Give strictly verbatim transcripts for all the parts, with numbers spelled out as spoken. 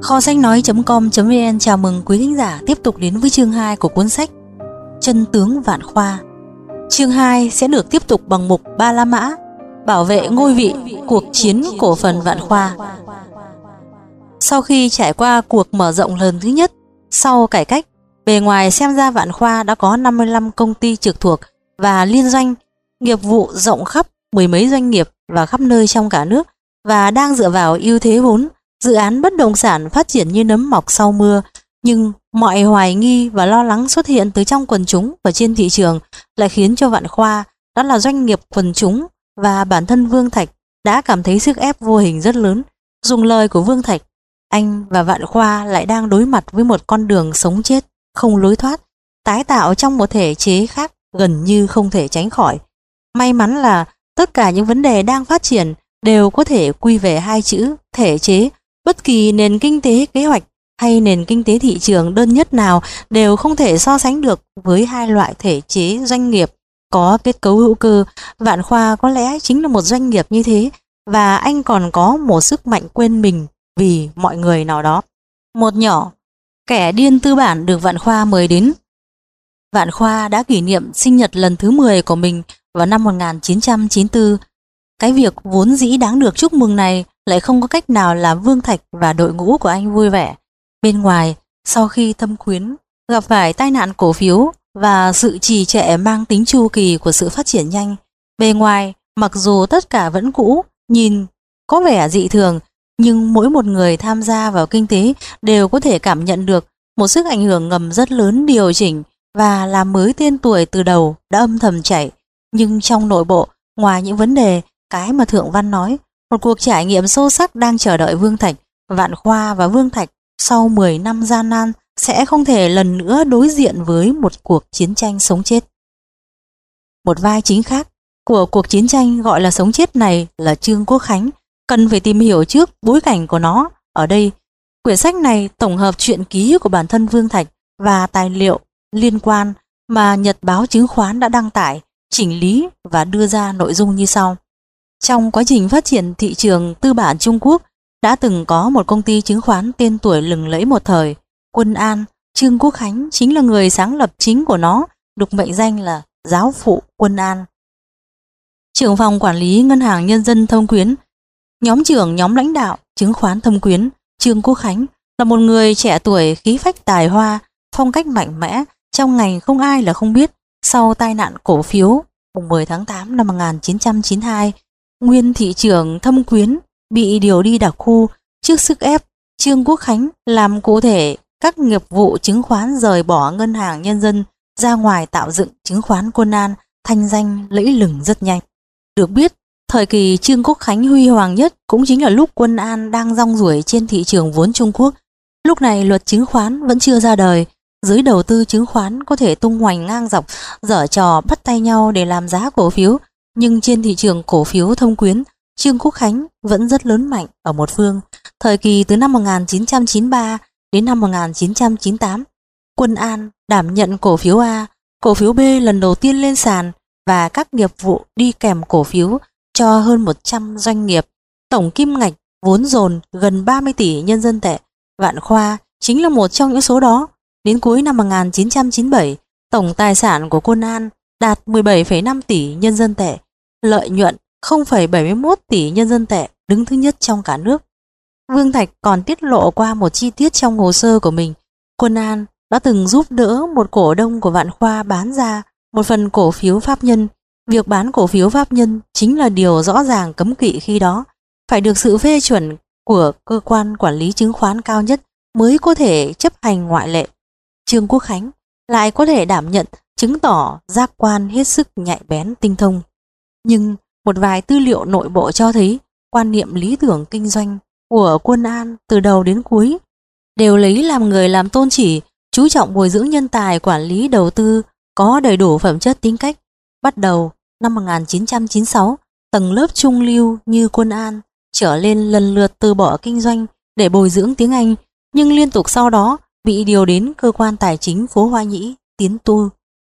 Kho sách nói.com.vn chào mừng quý thính giả tiếp tục đến với chương hai của cuốn sách Chân tướng Vạn Khoa. Chương hai sẽ được tiếp tục bằng mục Ba La Mã, bảo vệ ngôi vị, cuộc chiến cổ phần Vạn Khoa. Sau khi trải qua cuộc mở rộng lần thứ nhất sau cải cách, bề ngoài xem ra Vạn Khoa đã có năm mươi lăm công ty trực thuộc và liên doanh, nghiệp vụ rộng khắp mười mấy doanh nghiệp và khắp nơi trong cả nước, và đang dựa vào ưu thế vốn, dự án bất động sản phát triển như nấm mọc sau mưa. Nhưng mọi hoài nghi và lo lắng xuất hiện từ trong quần chúng và trên thị trường lại khiến cho Vạn Khoa, đó là doanh nghiệp quần chúng, và bản thân Vương Thạch đã cảm thấy sức ép vô hình rất lớn. Dùng lời của Vương Thạch, anh và Vạn Khoa lại đang đối mặt với một con đường sống chết không lối thoát, tái tạo trong một thể chế khác gần như không thể tránh khỏi. May mắn là tất cả những vấn đề đang phát triển đều có thể quy về hai chữ thể chế. Bất kỳ nền kinh tế kế hoạch hay nền kinh tế thị trường đơn nhất nào đều không thể so sánh được với hai loại thể chế doanh nghiệp có kết cấu hữu cơ. Vạn Khoa có lẽ chính là một doanh nghiệp như thế, và anh còn có một sức mạnh quên mình vì mọi người nào đó. Một nhỏ kẻ điên tư bản được Vạn Khoa mời đến. Vạn Khoa đã kỷ niệm sinh nhật lần thứ mười của mình vào năm một nghìn chín trăm chín mươi tư. Cái việc vốn dĩ đáng được chúc mừng này lại không có cách nào làm Vương Thạch và đội ngũ của anh vui vẻ. Bên ngoài, sau khi Thâm Quyến gặp phải tai nạn cổ phiếu và sự trì trệ mang tính chu kỳ của sự phát triển nhanh, bề ngoài mặc dù tất cả vẫn cũ, nhìn có vẻ dị thường, nhưng mỗi một người tham gia vào kinh tế đều có thể cảm nhận được một sức ảnh hưởng ngầm rất lớn điều chỉnh và làm mới tên tuổi từ đầu đã âm thầm chảy. Nhưng trong nội bộ, ngoài những vấn đề cái mà Thượng Văn nói, một cuộc trải nghiệm sâu sắc đang chờ đợi Vương Thạch. Vạn Khoa và Vương Thạch sau mười năm gian nan sẽ không thể lần nữa đối diện với một cuộc chiến tranh sống chết. Một vai chính khác của cuộc chiến tranh gọi là sống chết này là Trương Quốc Khánh. Cần phải tìm hiểu trước bối cảnh của nó. Ở đây, quyển sách này tổng hợp truyện ký của bản thân Vương Thạch và tài liệu liên quan mà Nhật báo chứng khoán đã đăng tải, chỉnh lý và đưa ra nội dung như sau. Trong quá trình phát triển thị trường tư bản Trung Quốc, đã từng có một công ty chứng khoán tên tuổi lừng lẫy một thời, Quân An. Trương Quốc Khánh chính là người sáng lập chính của nó, được mệnh danh là giáo phụ Quân An. Trưởng phòng quản lý Ngân hàng Nhân dân Thâm Quyến, nhóm trưởng nhóm lãnh đạo chứng khoán Thâm Quyến, Trương Quốc Khánh là một người trẻ tuổi khí phách tài hoa, phong cách mạnh mẽ, trong ngành không ai là không biết. Sau tai nạn cổ phiếu mùng mười tháng tám năm một nghìn chín trăm chín mươi hai, nguyên thị trưởng Thâm Quyến bị điều đi đặc khu. Trước sức ép, Trương Quốc Khánh làm cụ thể các nghiệp vụ chứng khoán, rời bỏ Ngân hàng Nhân dân ra ngoài tạo dựng chứng khoán Quân An, thanh danh lẫy lừng rất nhanh. Được biết, thời kỳ Trương Quốc Khánh huy hoàng nhất cũng chính là lúc Quân An đang rong ruổi trên thị trường vốn Trung Quốc. Lúc này luật chứng khoán vẫn chưa ra đời, giới đầu tư chứng khoán có thể tung hoành ngang dọc, giở trò bắt tay nhau để làm giá cổ phiếu. Nhưng trên thị trường cổ phiếu Thâm Quyến, Trương Quốc Khánh vẫn rất lớn mạnh ở một phương. Thời kỳ từ năm một nghìn chín trăm chín mươi ba đến năm một nghìn chín trăm chín mươi tám, Quân An đảm nhận cổ phiếu A, cổ phiếu B lần đầu tiên lên sàn và các nghiệp vụ đi kèm cổ phiếu cho hơn một trăm doanh nghiệp. Tổng kim ngạch vốn dồn gần ba mươi tỷ nhân dân tệ. Vạn Khoa chính là một trong những số đó. Đến cuối năm một nghìn chín trăm chín mươi bảy, tổng tài sản của Quân An đạt mười bảy phẩy năm tỷ nhân dân tệ, lợi nhuận không phẩy bảy mươi mốt tỷ nhân dân tệ, đứng thứ nhất trong cả nước. Vương Thạch còn tiết lộ qua một chi tiết trong hồ sơ của mình. Quân An đã từng giúp đỡ một cổ đông của Vạn Khoa bán ra một phần cổ phiếu pháp nhân. Việc bán cổ phiếu pháp nhân chính là điều rõ ràng cấm kỵ khi đó, phải được sự phê chuẩn của cơ quan quản lý chứng khoán cao nhất mới có thể chấp hành ngoại lệ. Trương Quốc Khánh lại có thể đảm nhận, chứng tỏ giác quan hết sức nhạy bén tinh thông. Nhưng một vài tư liệu nội bộ cho thấy quan niệm lý tưởng kinh doanh của Quân An từ đầu đến cuối đều lấy làm người làm tôn chỉ, chú trọng bồi dưỡng nhân tài, quản lý đầu tư có đầy đủ phẩm chất tính cách. Bắt đầu năm một nghìn chín trăm chín mươi sáu, tầng lớp trung lưu như Quân An trở lên lần lượt từ bỏ kinh doanh để bồi dưỡng tiếng Anh, nhưng liên tục sau đó bị điều đến cơ quan tài chính phố Hoa Nhĩ tiến tu.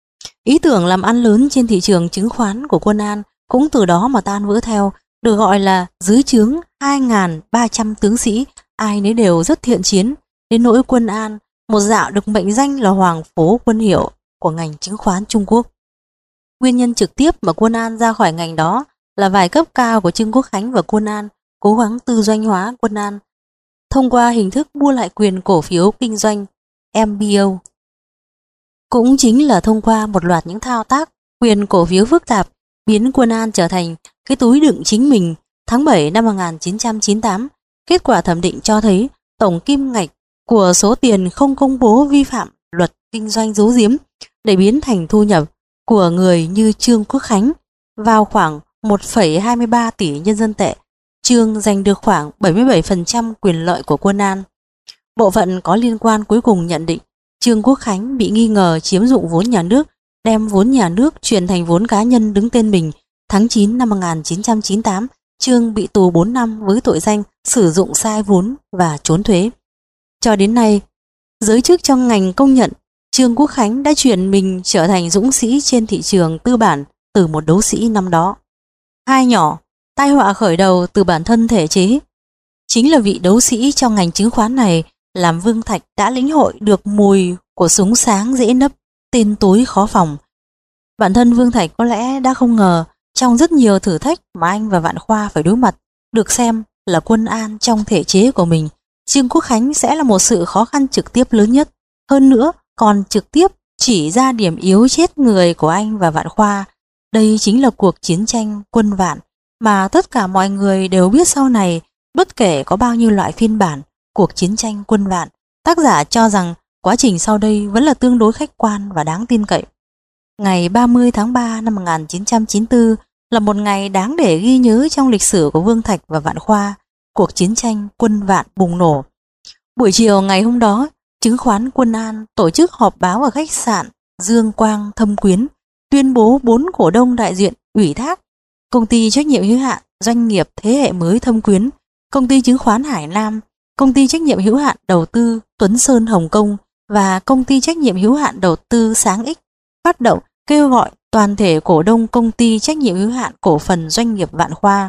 Ý tưởng làm ăn lớn trên thị trường chứng khoán của Quân An cũng từ đó mà tan vỡ theo, được gọi là dưới trướng hai nghìn ba trăm tướng sĩ ai nấy đều rất thiện chiến, đến nỗi Quân An, một dạo được mệnh danh là Hoàng phố Quân Hiệu của ngành chứng khoán Trung Quốc. Nguyên nhân trực tiếp mà Quân An ra khỏi ngành đó là vài cấp cao của Trương Quốc Khánh và Quân An cố gắng tư doanh hóa Quân An thông qua hình thức mua lại quyền cổ phiếu kinh doanh em bê ô. Cũng chính là thông qua một loạt những thao tác quyền cổ phiếu phức tạp biến Quân An trở thành cái túi đựng chính mình. Tháng bảy năm một nghìn chín trăm chín mươi tám, kết quả thẩm định cho thấy tổng kim ngạch của số tiền không công bố vi phạm luật kinh doanh giấu giếm để biến thành thu nhập của người như Trương Quốc Khánh vào khoảng một phẩy hai mươi ba tỷ nhân dân tệ. Trương giành được khoảng bảy mươi bảy phần trăm quyền lợi của Quân An. Bộ phận có liên quan cuối cùng nhận định Trương Quốc Khánh bị nghi ngờ chiếm dụng vốn nhà nước, đem vốn nhà nước chuyển thành vốn cá nhân đứng tên mình. Tháng chín năm một nghìn chín trăm chín mươi tám, Trương bị tù bốn năm với tội danh sử dụng sai vốn và trốn thuế. Cho đến nay, giới chức trong ngành công nhận Trương Quốc Khánh đã chuyển mình trở thành dũng sĩ trên thị trường tư bản từ một đấu sĩ năm đó. Hai nhỏ, tai họa khởi đầu từ bản thân thể chế. Chính là vị đấu sĩ trong ngành chứng khoán này làm Vương Thạch đã lĩnh hội được mùi của súng sáng dễ nấp, tên tối khó phòng. Bản thân Vương Thạch có lẽ đã không ngờ trong rất nhiều thử thách mà anh và Vạn Khoa phải đối mặt, được xem là Quân An trong thể chế của mình, Trương Quốc Khánh sẽ là một sự khó khăn trực tiếp lớn nhất. Hơn nữa, còn trực tiếp chỉ ra điểm yếu chết người của anh và Vạn Khoa. Đây chính là cuộc chiến tranh quân vạn mà tất cả mọi người đều biết sau này, bất kể có bao nhiêu loại phiên bản cuộc chiến tranh quân vạn, tác giả cho rằng quá trình sau đây vẫn là tương đối khách quan và đáng tin cậy. Ngày ba mươi tháng ba năm một nghìn chín trăm chín mươi tư là một ngày đáng để ghi nhớ trong lịch sử của Vương Thạch và Vạn Khoa. Cuộc chiến tranh quân vạn bùng nổ. Buổi chiều ngày hôm đó, chứng khoán Quân An tổ chức họp báo ở khách sạn Dương Quang Thâm Quyến, tuyên bố bốn cổ đông đại diện ủy thác công ty trách nhiệm hữu hạn doanh nghiệp thế hệ mới Thâm Quyến, công ty chứng khoán Hải Nam, công ty trách nhiệm hữu hạn đầu tư Tuấn Sơn Hồng Kông và công ty trách nhiệm hữu hạn đầu tư Sáng X phát động kêu gọi toàn thể cổ đông công ty trách nhiệm hữu hạn cổ phần doanh nghiệp Vạn Khoa.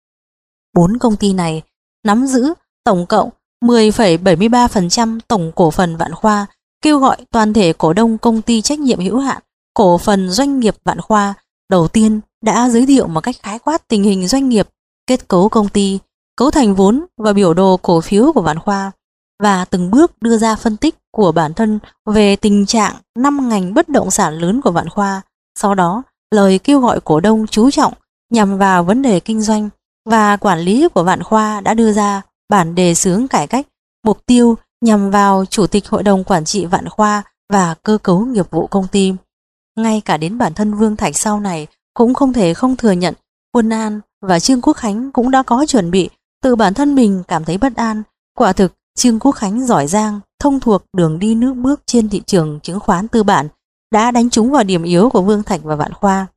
Bốn công ty này nắm giữ tổng cộng mười phẩy bảy mươi ba phần trăm tổng cổ phần Vạn Khoa, kêu gọi toàn thể cổ đông công ty trách nhiệm hữu hạn cổ phần doanh nghiệp Vạn Khoa. Đầu tiên đã giới thiệu một cách khái quát tình hình doanh nghiệp, kết cấu công ty, cấu thành vốn và biểu đồ cổ phiếu của Vạn Khoa, và từng bước đưa ra phân tích của bản thân về tình trạng năm ngành bất động sản lớn của Vạn Khoa. Sau đó, lời kêu gọi cổ đông chú trọng nhằm vào vấn đề kinh doanh và quản lý của Vạn Khoa đã đưa ra bản đề xướng cải cách, mục tiêu nhằm vào chủ tịch hội đồng quản trị Vạn Khoa và cơ cấu nghiệp vụ công ty. Ngay cả đến bản thân Vương Thạch sau này cũng không thể không thừa nhận Quân An và Trương Quốc Khánh cũng đã có chuẩn bị, tự bản thân mình cảm thấy bất an. Quả thực, Trương Quốc Khánh giỏi giang, thông thuộc đường đi nước bước trên thị trường chứng khoán tư bản, đã đánh trúng vào điểm yếu của Vương Thạch và Vạn Khoa.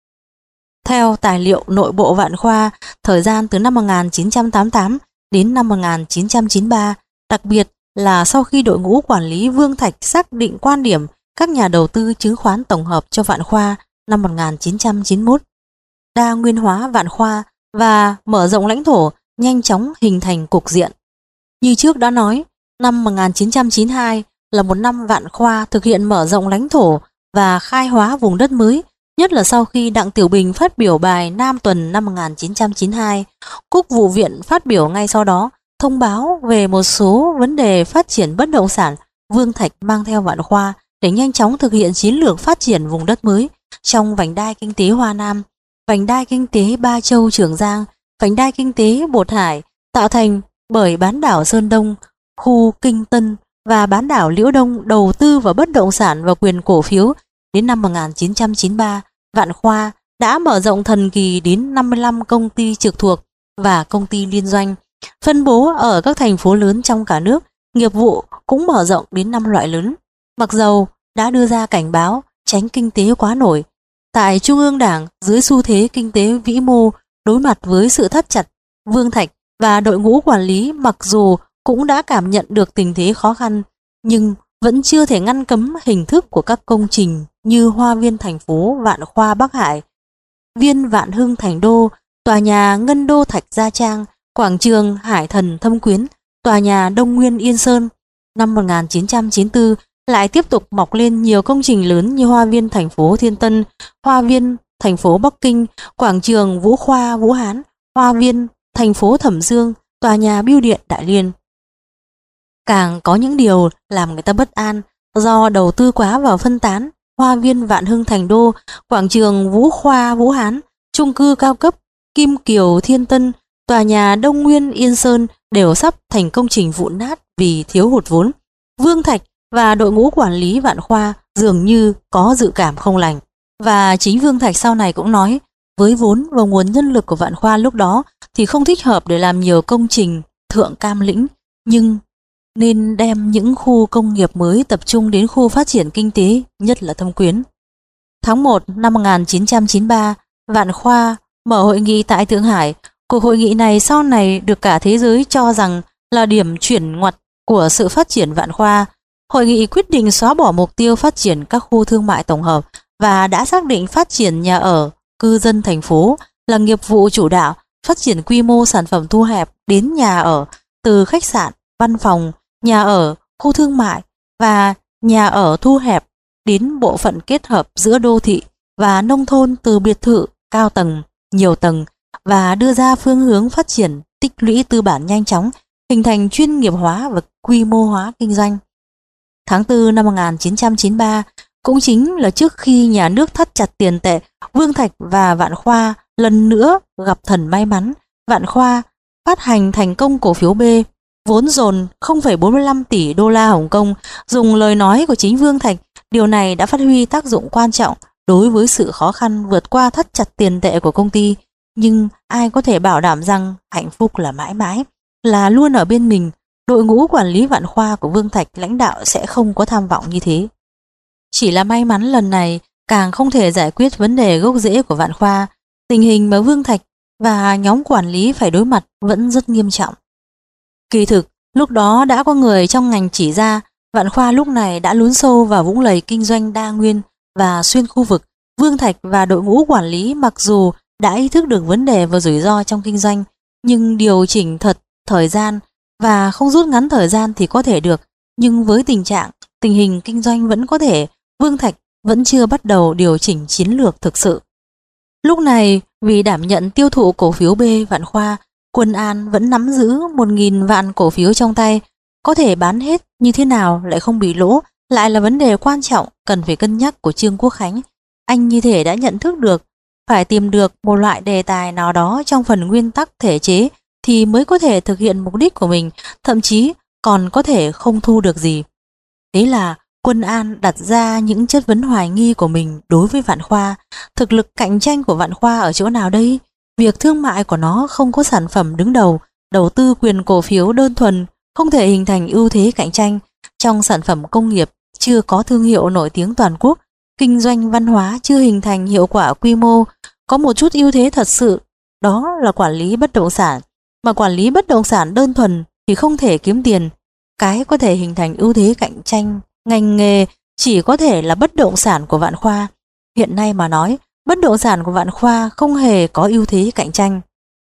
Theo tài liệu nội bộ Vạn Khoa, thời gian từ năm một nghìn chín trăm tám mươi tám đến năm một nghìn chín trăm chín mươi ba, đặc biệt là sau khi đội ngũ quản lý Vương Thạch xác định quan điểm các nhà đầu tư chứng khoán tổng hợp cho Vạn Khoa năm một nghìn chín trăm chín mươi mốt, đa nguyên hóa Vạn Khoa và mở rộng lãnh thổ nhanh chóng hình thành cục diện. Như trước đã nói, năm một nghìn chín trăm chín mươi hai là một năm Vạn Khoa thực hiện mở rộng lãnh thổ và khai hóa vùng đất mới, nhất là sau khi Đặng Tiểu Bình phát biểu bài Nam Tuần năm một nghìn chín trăm chín mươi hai. Quốc vụ viện phát biểu ngay sau đó thông báo về một số vấn đề phát triển bất động sản. Vương Thạch mang theo Vạn Khoa để nhanh chóng thực hiện chiến lược phát triển vùng đất mới trong vành đai kinh tế Hoa Nam, vành đai kinh tế Ba Châu Trường Giang, vành đai kinh tế Bột Hải, tạo thành bởi bán đảo Sơn Đông, khu Kinh Tân và bán đảo Liễu Đông đầu tư vào bất động sản và quyền cổ phiếu. Đến năm một nghìn chín trăm chín mươi ba, Vạn Khoa đã mở rộng thần kỳ đến năm mươi lăm công ty trực thuộc và công ty liên doanh, phân bố ở các thành phố lớn trong cả nước. Nghiệp vụ cũng mở rộng đến năm loại lớn. Mặc dầu đã đưa ra cảnh báo tránh kinh tế quá nổi, tại Trung ương Đảng dưới xu thế kinh tế vĩ mô đối mặt với sự thắt chặt, Vương Thạch và đội ngũ quản lý mặc dù cũng đã cảm nhận được tình thế khó khăn, nhưng vẫn chưa thể ngăn cấm hình thức của các công trình như Hoa viên thành phố Vạn Khoa Bắc Hải, Viên Vạn Hưng Thành Đô, tòa nhà Ngân Đô Thạch Gia Trang, quảng trường Hải Thần Thâm Quyến, tòa nhà Đông Nguyên Yên Sơn. Năm một nghìn chín trăm chín mươi tư lại tiếp tục mọc lên nhiều công trình lớn như Hoa viên thành phố Thiên Tân, Hoa viên thành phố Bắc Kinh, quảng trường Vũ Khoa Vũ Hán, Hoa viên thành phố Thẩm Dương, tòa nhà Bưu điện Đại Liên. Càng có những điều làm người ta bất an do đầu tư quá vào phân tán, Hoa viên Vạn Hưng Thành Đô, quảng trường Vũ Khoa Vũ Hán, chung cư cao cấp Kim Kiều Thiên Tân, tòa nhà Đông Nguyên Yên Sơn đều sắp thành công trình vụn nát vì thiếu hụt vốn. Vương Thạch và đội ngũ quản lý Vạn Khoa dường như có dự cảm không lành. Và chính Vương Thạch sau này cũng nói, với vốn và nguồn nhân lực của Vạn Khoa lúc đó thì không thích hợp để làm nhiều công trình thượng cam lĩnh, nhưng nên đem những khu công nghiệp mới tập trung đến khu phát triển kinh tế, nhất là Thâm Quyến. Tháng một năm một nghìn chín trăm chín mươi ba, Vạn Khoa mở hội nghị tại Thượng Hải. Cuộc hội nghị này sau này được cả thế giới cho rằng là điểm chuyển ngoặt của sự phát triển Vạn Khoa. Hội nghị quyết định xóa bỏ mục tiêu phát triển các khu thương mại tổng hợp và đã xác định phát triển nhà ở, cư dân thành phố là nghiệp vụ chủ đạo, phát triển quy mô sản phẩm thu hẹp đến nhà ở, từ khách sạn, văn phòng, nhà ở, khu thương mại và nhà ở thu hẹp đến bộ phận kết hợp giữa đô thị và nông thôn, từ biệt thự cao tầng, nhiều tầng, và đưa ra phương hướng phát triển tích lũy tư bản nhanh chóng, hình thành chuyên nghiệp hóa và quy mô hóa kinh doanh. Tháng tư năm một nghìn chín trăm chín mươi ba, cũng chính là trước khi nhà nước thắt chặt tiền tệ, Vương Thạch và Vạn Khoa lần nữa gặp thần may mắn. Vạn Khoa phát hành thành công cổ phiếu B, vốn dồn không phẩy bốn mươi lăm tỷ đô la Hồng Kông. Dùng lời nói của chính Vương Thạch, điều này đã phát huy tác dụng quan trọng đối với sự khó khăn vượt qua thắt chặt tiền tệ của công ty. Nhưng ai có thể bảo đảm rằng hạnh phúc là mãi mãi, là luôn ở bên mình? Đội ngũ quản lý Vạn Khoa của Vương Thạch lãnh đạo sẽ không có tham vọng như thế. Chỉ là may mắn lần này càng không thể giải quyết vấn đề gốc rễ của Vạn Khoa. Tình hình mà Vương Thạch và nhóm quản lý phải đối mặt vẫn rất nghiêm trọng. Kỳ thực, lúc đó đã có người trong ngành chỉ ra Vạn Khoa lúc này đã lún sâu vào vũng lầy kinh doanh đa nguyên và xuyên khu vực. Vương Thạch và đội ngũ quản lý mặc dù đã ý thức được vấn đề và rủi ro trong kinh doanh, nhưng điều chỉnh thật thời gian và không rút ngắn thời gian thì có thể được. Nhưng với tình trạng, tình hình kinh doanh vẫn có thể, Vương Thạch vẫn chưa bắt đầu điều chỉnh chiến lược thực sự. Lúc này, vì đảm nhận tiêu thụ cổ phiếu B Vạn Khoa, Quân An vẫn nắm giữ một nghìn vạn cổ phiếu trong tay. Có thể bán hết như thế nào lại không bị lỗ lại là vấn đề quan trọng cần phải cân nhắc của Trương Quốc Khánh. Anh như thể đã nhận thức được phải tìm được một loại đề tài nào đó trong phần nguyên tắc thể chế thì mới có thể thực hiện mục đích của mình, thậm chí còn có thể không thu được gì. Thế là Quân An đặt ra những chất vấn hoài nghi của mình đối với Vạn Khoa. Thực lực cạnh tranh của Vạn Khoa ở chỗ nào đây? Việc thương mại của nó không có sản phẩm đứng đầu, đầu tư quyền cổ phiếu đơn thuần không thể hình thành ưu thế cạnh tranh. Trong sản phẩm công nghiệp chưa có thương hiệu nổi tiếng toàn quốc, kinh doanh văn hóa chưa hình thành hiệu quả quy mô. Có một chút ưu thế thật sự, đó là quản lý bất động sản. Mà quản lý bất động sản đơn thuần thì không thể kiếm tiền. Cái có thể hình thành ưu thế cạnh tranh ngành nghề chỉ có thể là bất động sản của Vạn Khoa. Hiện nay mà nói, bất động sản của Vạn Khoa không hề có ưu thế cạnh tranh.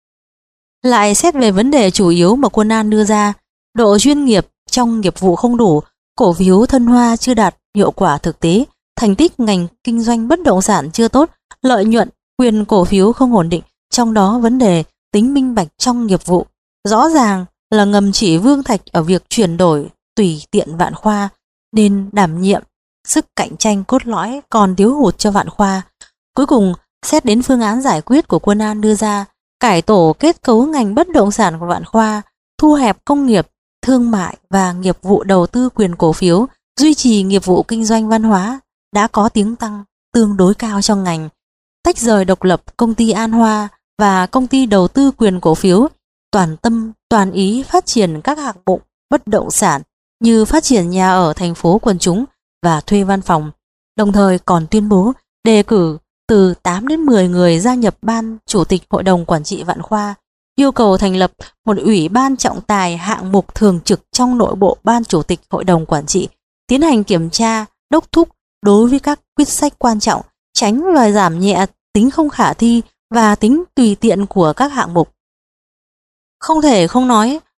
Lại xét về vấn đề chủ yếu mà Quân An đưa ra, độ chuyên nghiệp trong nghiệp vụ không đủ, cổ phiếu Thân Hoa chưa đạt hiệu quả thực tế, thành tích ngành kinh doanh bất động sản chưa tốt, lợi nhuận, quyền cổ phiếu không ổn định, trong đó vấn đề tính minh bạch trong nghiệp vụ rõ ràng là ngầm chỉ Vương Thạch ở việc chuyển đổi tùy tiện Vạn Khoa, nên đảm nhiệm sức cạnh tranh cốt lõi còn thiếu hụt cho Vạn Khoa. Cuối cùng, xét đến phương án giải quyết của Quân An đưa ra, cải tổ kết cấu ngành bất động sản của Vạn Khoa, thu hẹp công nghiệp, thương mại và nghiệp vụ đầu tư quyền cổ phiếu, duy trì nghiệp vụ kinh doanh văn hóa đã có tiếng tăm tương đối cao trong ngành. Tách rời độc lập công ty An Hoa và công ty đầu tư quyền cổ phiếu, toàn tâm toàn ý phát triển các hạng mục bất động sản như phát triển nhà ở thành phố quần chúng và thuê văn phòng, đồng thời còn tuyên bố đề cử từ tám đến mười người gia nhập ban chủ tịch hội đồng quản trị Vạn Khoa, yêu cầu thành lập một ủy ban trọng tài hạng mục thường trực trong nội bộ ban chủ tịch hội đồng quản trị, tiến hành kiểm tra, đốc thúc đối với các quyết sách quan trọng, tránh và giảm nhẹ tính không khả thi và tính tùy tiện của các hạng mục. Không thể không nói,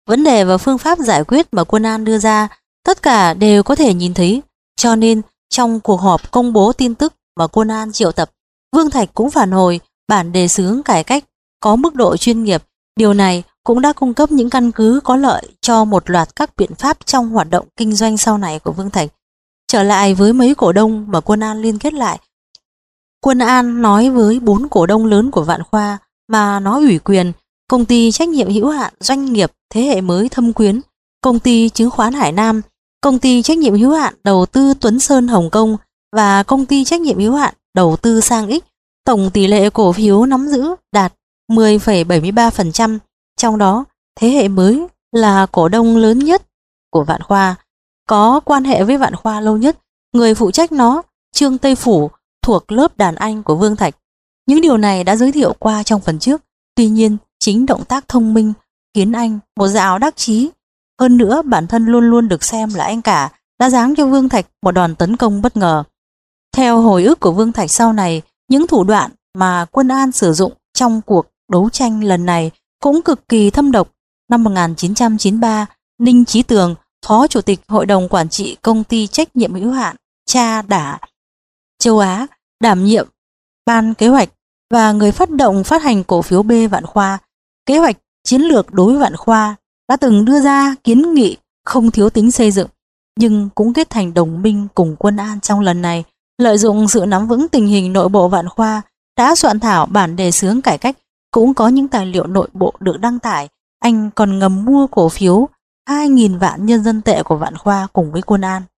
Vấn đề và phương pháp giải quyết mà Quân An đưa ra, tất cả đều có thể nhìn thấy, cho nên trong cuộc họp công bố tin tức mà Quân An triệu tập, Vương Thạch cũng phản hồi bản đề xướng cải cách có mức độ chuyên nghiệp. Điều này cũng đã cung cấp những căn cứ có lợi cho một loạt các biện pháp trong hoạt động kinh doanh sau này của Vương Thạch. Trở lại với mấy cổ đông mà Quân An liên kết lại, Quân An nói với bốn cổ đông lớn của Vạn Khoa mà nó ủy quyền: công ty trách nhiệm hữu hạn doanh nghiệp thế hệ mới Thâm Quyến, công ty chứng khoán Hải Nam, công ty trách nhiệm hữu hạn đầu tư Tuấn Sơn Hồng Kông và công ty trách nhiệm hữu hạn đầu tư Sang Ích. Tổng tỷ lệ cổ phiếu nắm giữ đạt mười phẩy bảy mươi ba phần trăm, trong đó thế hệ mới là cổ đông lớn nhất của Vạn Khoa, có quan hệ với Vạn Khoa lâu nhất. Người phụ trách nó, Trương Tây Phủ, thuộc lớp đàn anh của Vương Thạch. Những điều này đã giới thiệu qua trong phần trước. Tuy nhiên, chính động tác thông minh khiến anh một dạo đắc chí. Hơn nữa, bản thân luôn luôn được xem là anh cả, đã giáng cho Vương Thạch một đòn tấn công bất ngờ. Theo hồi ức của Vương Thạch sau này, những thủ đoạn mà Quân An sử dụng trong cuộc đấu tranh lần này cũng cực kỳ thâm độc. Năm một nghìn chín trăm chín mươi ba, Ninh Chí Tường, Phó Chủ tịch Hội đồng Quản trị Công ty Trách nhiệm hữu hạn Cha Đả Châu Á, đảm nhiệm ban kế hoạch và người phát động phát hành cổ phiếu B Vạn Khoa. Kế hoạch chiến lược đối với Vạn Khoa đã từng đưa ra kiến nghị không thiếu tính xây dựng, nhưng cũng kết thành đồng minh cùng Quân An trong lần này. Lợi dụng sự nắm vững tình hình nội bộ Vạn Khoa, đã soạn thảo bản đề xướng cải cách. Cũng có những tài liệu nội bộ được đăng tải. Anh còn ngầm mua cổ phiếu hai nghìn vạn nhân dân tệ của Vạn Khoa cùng với Quân An.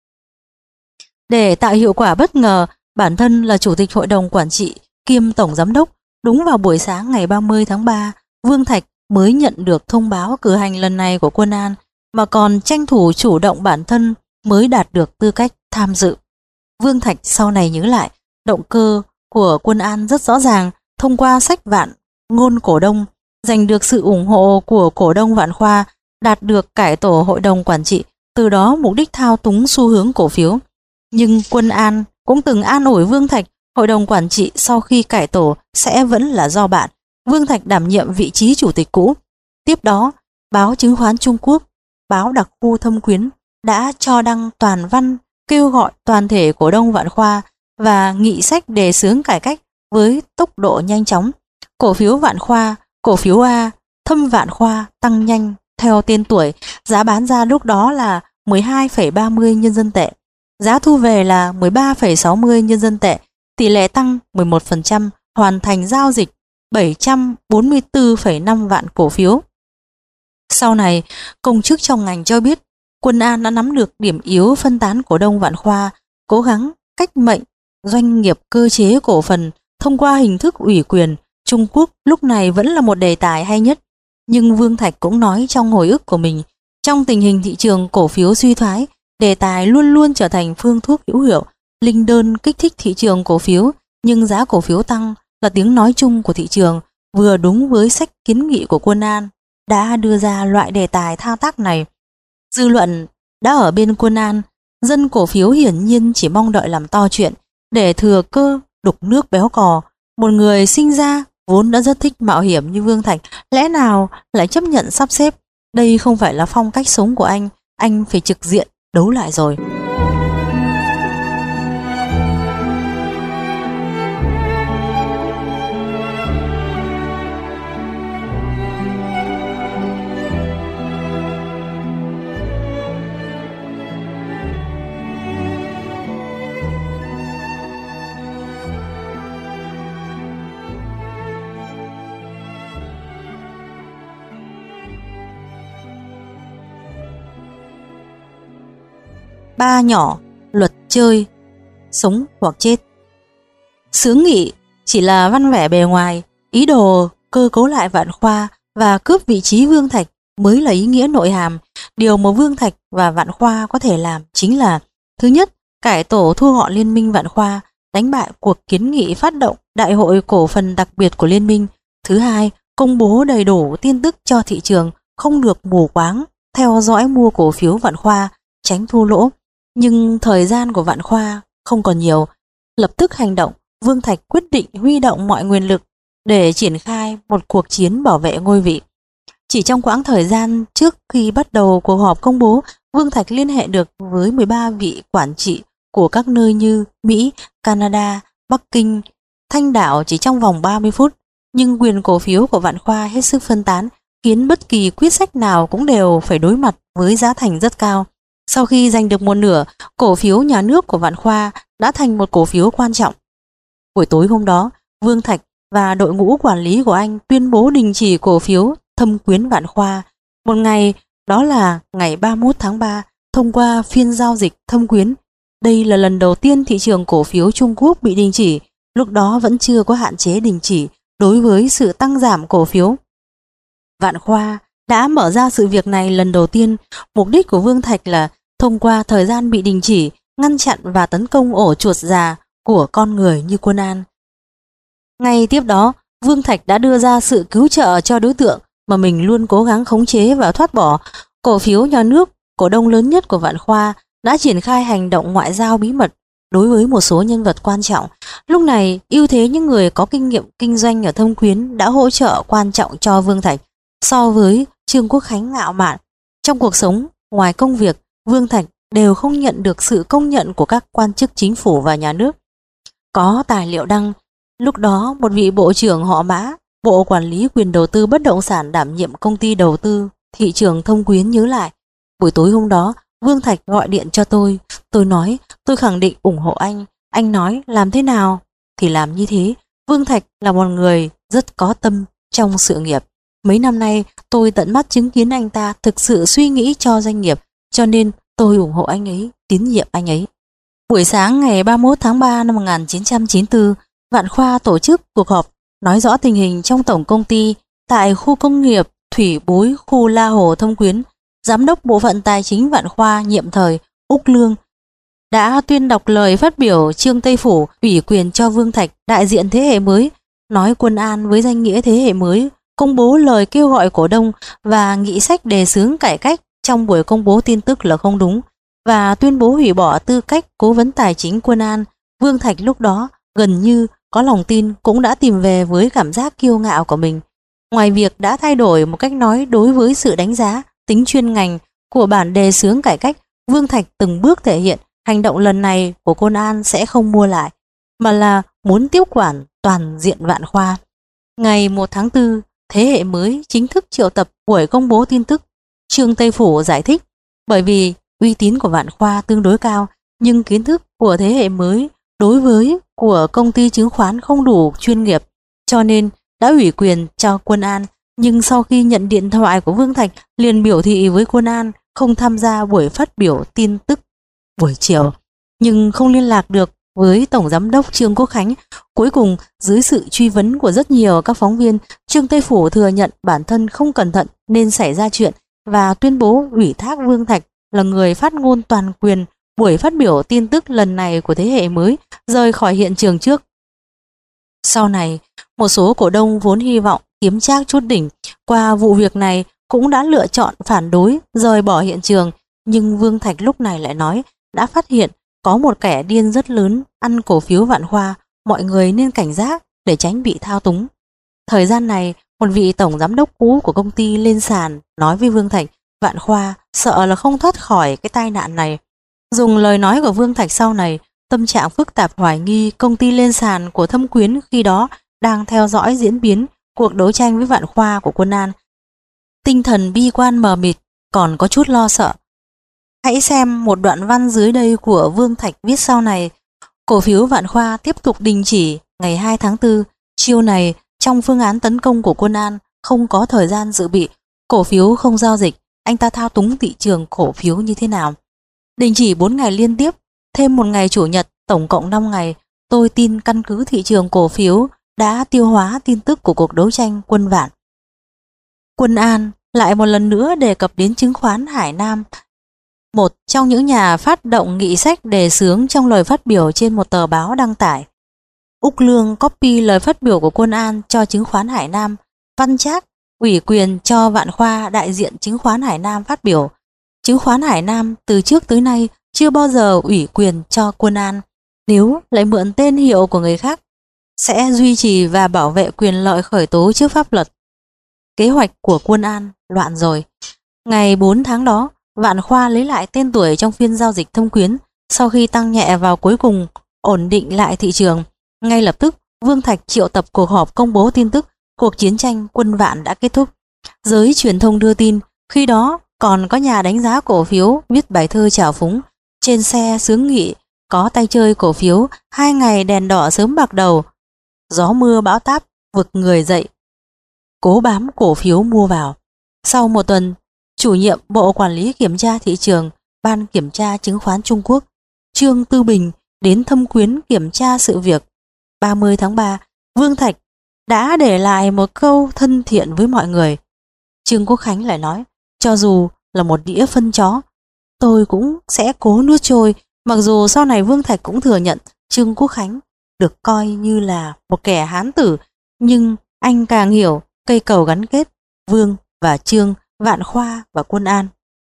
Để tạo hiệu quả bất ngờ, bản thân là Chủ tịch Hội đồng Quản trị kiêm Tổng Giám đốc, đúng vào buổi sáng ngày ba mươi tháng ba, Vương Thạch mới nhận được thông báo cử hành lần này của Quân An, mà còn tranh thủ chủ động bản thân mới đạt được tư cách tham dự. Vương Thạch sau này nhớ lại, động cơ của Quân An rất rõ ràng. Thông qua sách Vạn Ngôn cổ đông, giành được sự ủng hộ của cổ đông Vạn Khoa, đạt được cải tổ hội đồng quản trị, từ đó mục đích thao túng xu hướng cổ phiếu. Nhưng Quân An cũng từng an ủi Vương Thạch, hội đồng quản trị sau khi cải tổ sẽ vẫn là do bạn. Vương Thạch đảm nhiệm vị trí chủ tịch cũ. Tiếp đó, báo Chứng khoán Trung Quốc, báo đặc khu Thâm Quyến đã cho đăng toàn văn kêu gọi toàn thể cổ đông Vạn Khoa và nghị sách đề xướng cải cách với tốc độ nhanh chóng. Cổ phiếu Vạn Khoa, cổ phiếu A, Thâm Vạn Khoa tăng nhanh theo tên tuổi. Giá bán ra lúc đó là mười hai phẩy ba mươi nhân dân tệ, giá thu về là mười ba phẩy sáu mươi nhân dân tệ, tỷ lệ tăng mười một phần trăm, hoàn thành giao dịch bảy trăm bốn mươi tư phẩy năm vạn cổ phiếu. Sau này, công chức trong ngành cho biết, Quân An đã nắm được điểm yếu phân tán cổ đông Vạn Khoa, cố gắng cách mệnh doanh nghiệp cơ chế cổ phần thông qua hình thức ủy quyền. Trung Quốc lúc này vẫn là một đề tài hay nhất. Nhưng Vương Thạch cũng nói trong hồi ức của mình, trong tình hình thị trường cổ phiếu suy thoái, đề tài luôn luôn trở thành phương thuốc hữu hiệu, linh đơn kích thích thị trường cổ phiếu, nhưng giá cổ phiếu tăng là tiếng nói chung của thị trường, vừa đúng với sách kiến nghị của Quân An đã đưa ra loại đề tài thao tác này. Dư luận đã ở bên Quân An, dân cổ phiếu hiển nhiên chỉ mong đợi làm to chuyện để thừa cơ đục nước béo cò. Một người sinh ra vốn đã rất thích mạo hiểm như Vương Thạch, lẽ nào lại chấp nhận sắp xếp? Đây không phải là phong cách sống của anh, anh phải trực diện đấu lại rồi. Ba nhỏ, luật chơi, sống hoặc chết. Xướng nghị chỉ là văn vẻ bề ngoài, ý đồ cơ cấu lại Vạn Khoa và cướp vị trí Vương Thạch mới là ý nghĩa nội hàm. Điều mà Vương Thạch và Vạn Khoa có thể làm chính là: thứ nhất, cải tổ thu họ liên minh Vạn Khoa, đánh bại cuộc kiến nghị phát động đại hội cổ phần đặc biệt của liên minh. Thứ hai, công bố đầy đủ tin tức cho thị trường, không được mù quáng theo dõi mua cổ phiếu Vạn Khoa, tránh thua lỗ. Nhưng thời gian của Vạn Khoa không còn nhiều. Lập tức hành động, Vương Thạch quyết định huy động mọi nguồn lực để triển khai một cuộc chiến bảo vệ ngôi vị. Chỉ trong quãng thời gian trước khi bắt đầu cuộc họp công bố, Vương Thạch liên hệ được với mười ba vị quản trị của các nơi như Mỹ, Canada, Bắc Kinh, Thanh Đảo chỉ trong vòng ba mươi phút. Nhưng quyền cổ phiếu của Vạn Khoa hết sức phân tán, khiến bất kỳ quyết sách nào cũng đều phải đối mặt với giá thành rất cao. Sau khi giành được một nửa, cổ phiếu nhà nước của Vạn Khoa đã thành một cổ phiếu quan trọng. Buổi tối hôm đó, Vương Thạch và đội ngũ quản lý của anh tuyên bố đình chỉ cổ phiếu Thâm Quyến Vạn Khoa. Một ngày, đó là ngày ba mươi mốt tháng ba, thông qua phiên giao dịch Thâm Quyến. Đây là lần đầu tiên thị trường cổ phiếu Trung Quốc bị đình chỉ, lúc đó vẫn chưa có hạn chế đình chỉ đối với sự tăng giảm cổ phiếu. Vạn Khoa đã mở ra sự việc này lần đầu tiên. Mục đích của Vương Thạch là thông qua thời gian bị đình chỉ, ngăn chặn và tấn công ổ chuột già của con người như Quân An. Ngay tiếp đó, Vương Thạch đã đưa ra sự cứu trợ cho đối tượng mà mình luôn cố gắng khống chế và thoát bỏ. Cổ phiếu nhà nước, cổ đông lớn nhất của Vạn Khoa, đã triển khai hành động ngoại giao bí mật đối với một số nhân vật quan trọng. Lúc này, ưu thế những người có kinh nghiệm kinh doanh ở Thâm Quyến đã hỗ trợ quan trọng cho Vương Thạch. So với Trương Quốc Khánh ngạo mạn, trong cuộc sống, ngoài công việc, Vương Thạch đều không nhận được sự công nhận của các quan chức chính phủ và nhà nước. Có tài liệu đăng, lúc đó một vị bộ trưởng họ Mã, Bộ Quản lý Quyền Đầu tư Bất động sản đảm nhiệm công ty đầu tư thị trường Thâm Quyến nhớ lại. Buổi tối hôm đó, Vương Thạch gọi điện cho tôi. Tôi nói tôi khẳng định ủng hộ anh. Anh nói làm thế nào thì làm như thế. Vương Thạch là một người rất có tâm trong sự nghiệp. Mấy năm nay tôi tận mắt chứng kiến anh ta thực sự suy nghĩ cho doanh nghiệp, cho nên tôi ủng hộ anh ấy, tín nhiệm anh ấy. Buổi sáng ngày ba mươi mốt tháng ba năm một nghìn chín trăm chín mươi tư, Vạn Khoa tổ chức cuộc họp nói rõ tình hình trong tổng công ty tại khu công nghiệp Thủy Bối, khu La Hồ, Thâm Quyến. Giám đốc bộ phận tài chính Vạn Khoa nhiệm thời Úc Lương đã tuyên đọc lời phát biểu Trương Tây Phủ ủy quyền cho Vương Thạch, đại diện thế hệ mới, nói Quân An với danh nghĩa thế hệ mới, công bố lời kêu gọi cổ đông và nghị sách đề xướng cải cách trong buổi công bố tin tức là không đúng, và tuyên bố hủy bỏ tư cách cố vấn tài chính Quân An. Vương Thạch lúc đó gần như có lòng tin cũng đã tìm về với cảm giác kiêu ngạo của mình. Ngoài việc đã thay đổi một cách nói đối với sự đánh giá tính chuyên ngành của bản đề xướng cải cách, Vương Thạch từng bước thể hiện hành động lần này của Quân An sẽ không mua lại, mà là muốn tiếp quản toàn diện Vạn Khoa. Ngày một tháng tư, thế hệ mới chính thức triệu tập buổi công bố tin tức. Trương Tây Phủ giải thích, bởi vì uy tín của Vạn Khoa tương đối cao, nhưng kiến thức của thế hệ mới đối với của công ty chứng khoán không đủ chuyên nghiệp, cho nên đã ủy quyền cho Quân An. Nhưng sau khi nhận điện thoại của Vương Thạch, liền biểu thị với Quân An không tham gia buổi phát biểu tin tức buổi chiều, nhưng không liên lạc được với Tổng Giám đốc Trương Quốc Khánh. Cuối cùng, dưới sự truy vấn của rất nhiều các phóng viên, Trương Tây Phủ thừa nhận bản thân không cẩn thận nên xảy ra chuyện và tuyên bố ủy thác Vương Thạch là người phát ngôn toàn quyền buổi phát biểu tin tức lần này của thế hệ mới rời khỏi hiện trường trước. Sau này, một số cổ đông vốn hy vọng kiếm trác chút đỉnh qua vụ việc này cũng đã lựa chọn phản đối, rời bỏ hiện trường. Nhưng Vương Thạch lúc này lại nói đã phát hiện có một kẻ điên rất lớn ăn cổ phiếu Vạn Khoa, mọi người nên cảnh giác để tránh bị thao túng. Thời gian này, một vị tổng giám đốc cũ của công ty lên sàn nói với Vương Thạch Vạn Khoa sợ là không thoát khỏi cái tai nạn này. Dùng lời nói của Vương Thạch sau này, tâm trạng phức tạp hoài nghi công ty lên sàn của Thâm Quyến khi đó đang theo dõi diễn biến cuộc đấu tranh với Vạn Khoa của Quân An. Tinh thần bi quan mờ mịt, còn có chút lo sợ. Hãy xem một đoạn văn dưới đây của Vương Thạch viết sau này. Cổ phiếu Vạn Khoa tiếp tục đình chỉ ngày hai tháng tư. Chiêu này trong phương án tấn công của Quân An không có thời gian dự bị. Cổ phiếu không giao dịch, anh ta thao túng thị trường cổ phiếu như thế nào? Đình chỉ bốn ngày liên tiếp, thêm một ngày chủ nhật, tổng cộng năm ngày. Tôi tin căn cứ thị trường cổ phiếu đã tiêu hóa tin tức của cuộc đấu tranh Quân Vạn. Quân An lại một lần nữa đề cập đến chứng khoán Hải Nam. Một trong những nhà phát động nghị sách đề xướng trong lời phát biểu trên một tờ báo đăng tải. Úc Lương copy lời phát biểu của Quân An cho chứng khoán Hải Nam. Văn Trác ủy quyền cho Vạn Khoa đại diện chứng khoán Hải Nam phát biểu. Chứng khoán Hải Nam từ trước tới nay chưa bao giờ ủy quyền cho Quân An. Nếu lại mượn tên hiệu của người khác, sẽ duy trì và bảo vệ quyền lợi khởi tố trước pháp luật. Kế hoạch của Quân An loạn rồi. Ngày bốn tháng đó, Vạn Khoa lấy lại tên tuổi trong phiên giao dịch Thâm Quyến. Sau khi tăng nhẹ vào cuối cùng ổn định lại thị trường, ngay lập tức Vương Thạch triệu tập cuộc họp công bố tin tức cuộc chiến tranh quân Vạn đã kết thúc. Giới truyền thông đưa tin, khi đó còn có nhà đánh giá cổ phiếu viết bài thơ chào phúng. Trên xe sướng nghị có tay chơi cổ phiếu hai ngày đèn đỏ sớm bạc đầu, gió mưa bão táp vực người dậy, cố bám cổ phiếu mua vào. Sau một tuần, chủ nhiệm Bộ Quản lý Kiểm tra Thị trường, Ban Kiểm tra Chứng khoán Trung Quốc, Trương Tư Bình đến Thâm Quyến kiểm tra sự việc. ba mươi tháng ba, Vương Thạch đã để lại một câu thân thiện với mọi người. Trương Quốc Khánh lại nói, cho dù là một đĩa phân chó, tôi cũng sẽ cố nuốt trôi. Mặc dù sau này Vương Thạch cũng thừa nhận Trương Quốc Khánh được coi như là một kẻ hán tử, nhưng anh càng hiểu cây cầu gắn kết Vương và Trương, Vạn Khoa và Quân An.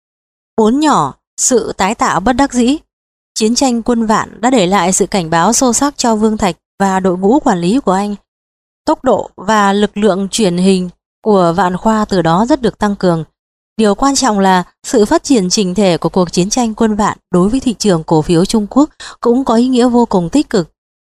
Bốn nhỏ, sự tái tạo bất đắc dĩ. Chiến tranh quân Vạn đã để lại sự cảnh báo sâu sắc cho Vương Thạch và đội ngũ quản lý của anh. Tốc độ và lực lượng truyền hình của Vạn Khoa từ đó rất được tăng cường. Điều quan trọng là sự phát triển chỉnh thể của cuộc chiến tranh quân Vạn đối với thị trường cổ phiếu Trung Quốc cũng có ý nghĩa vô cùng tích cực.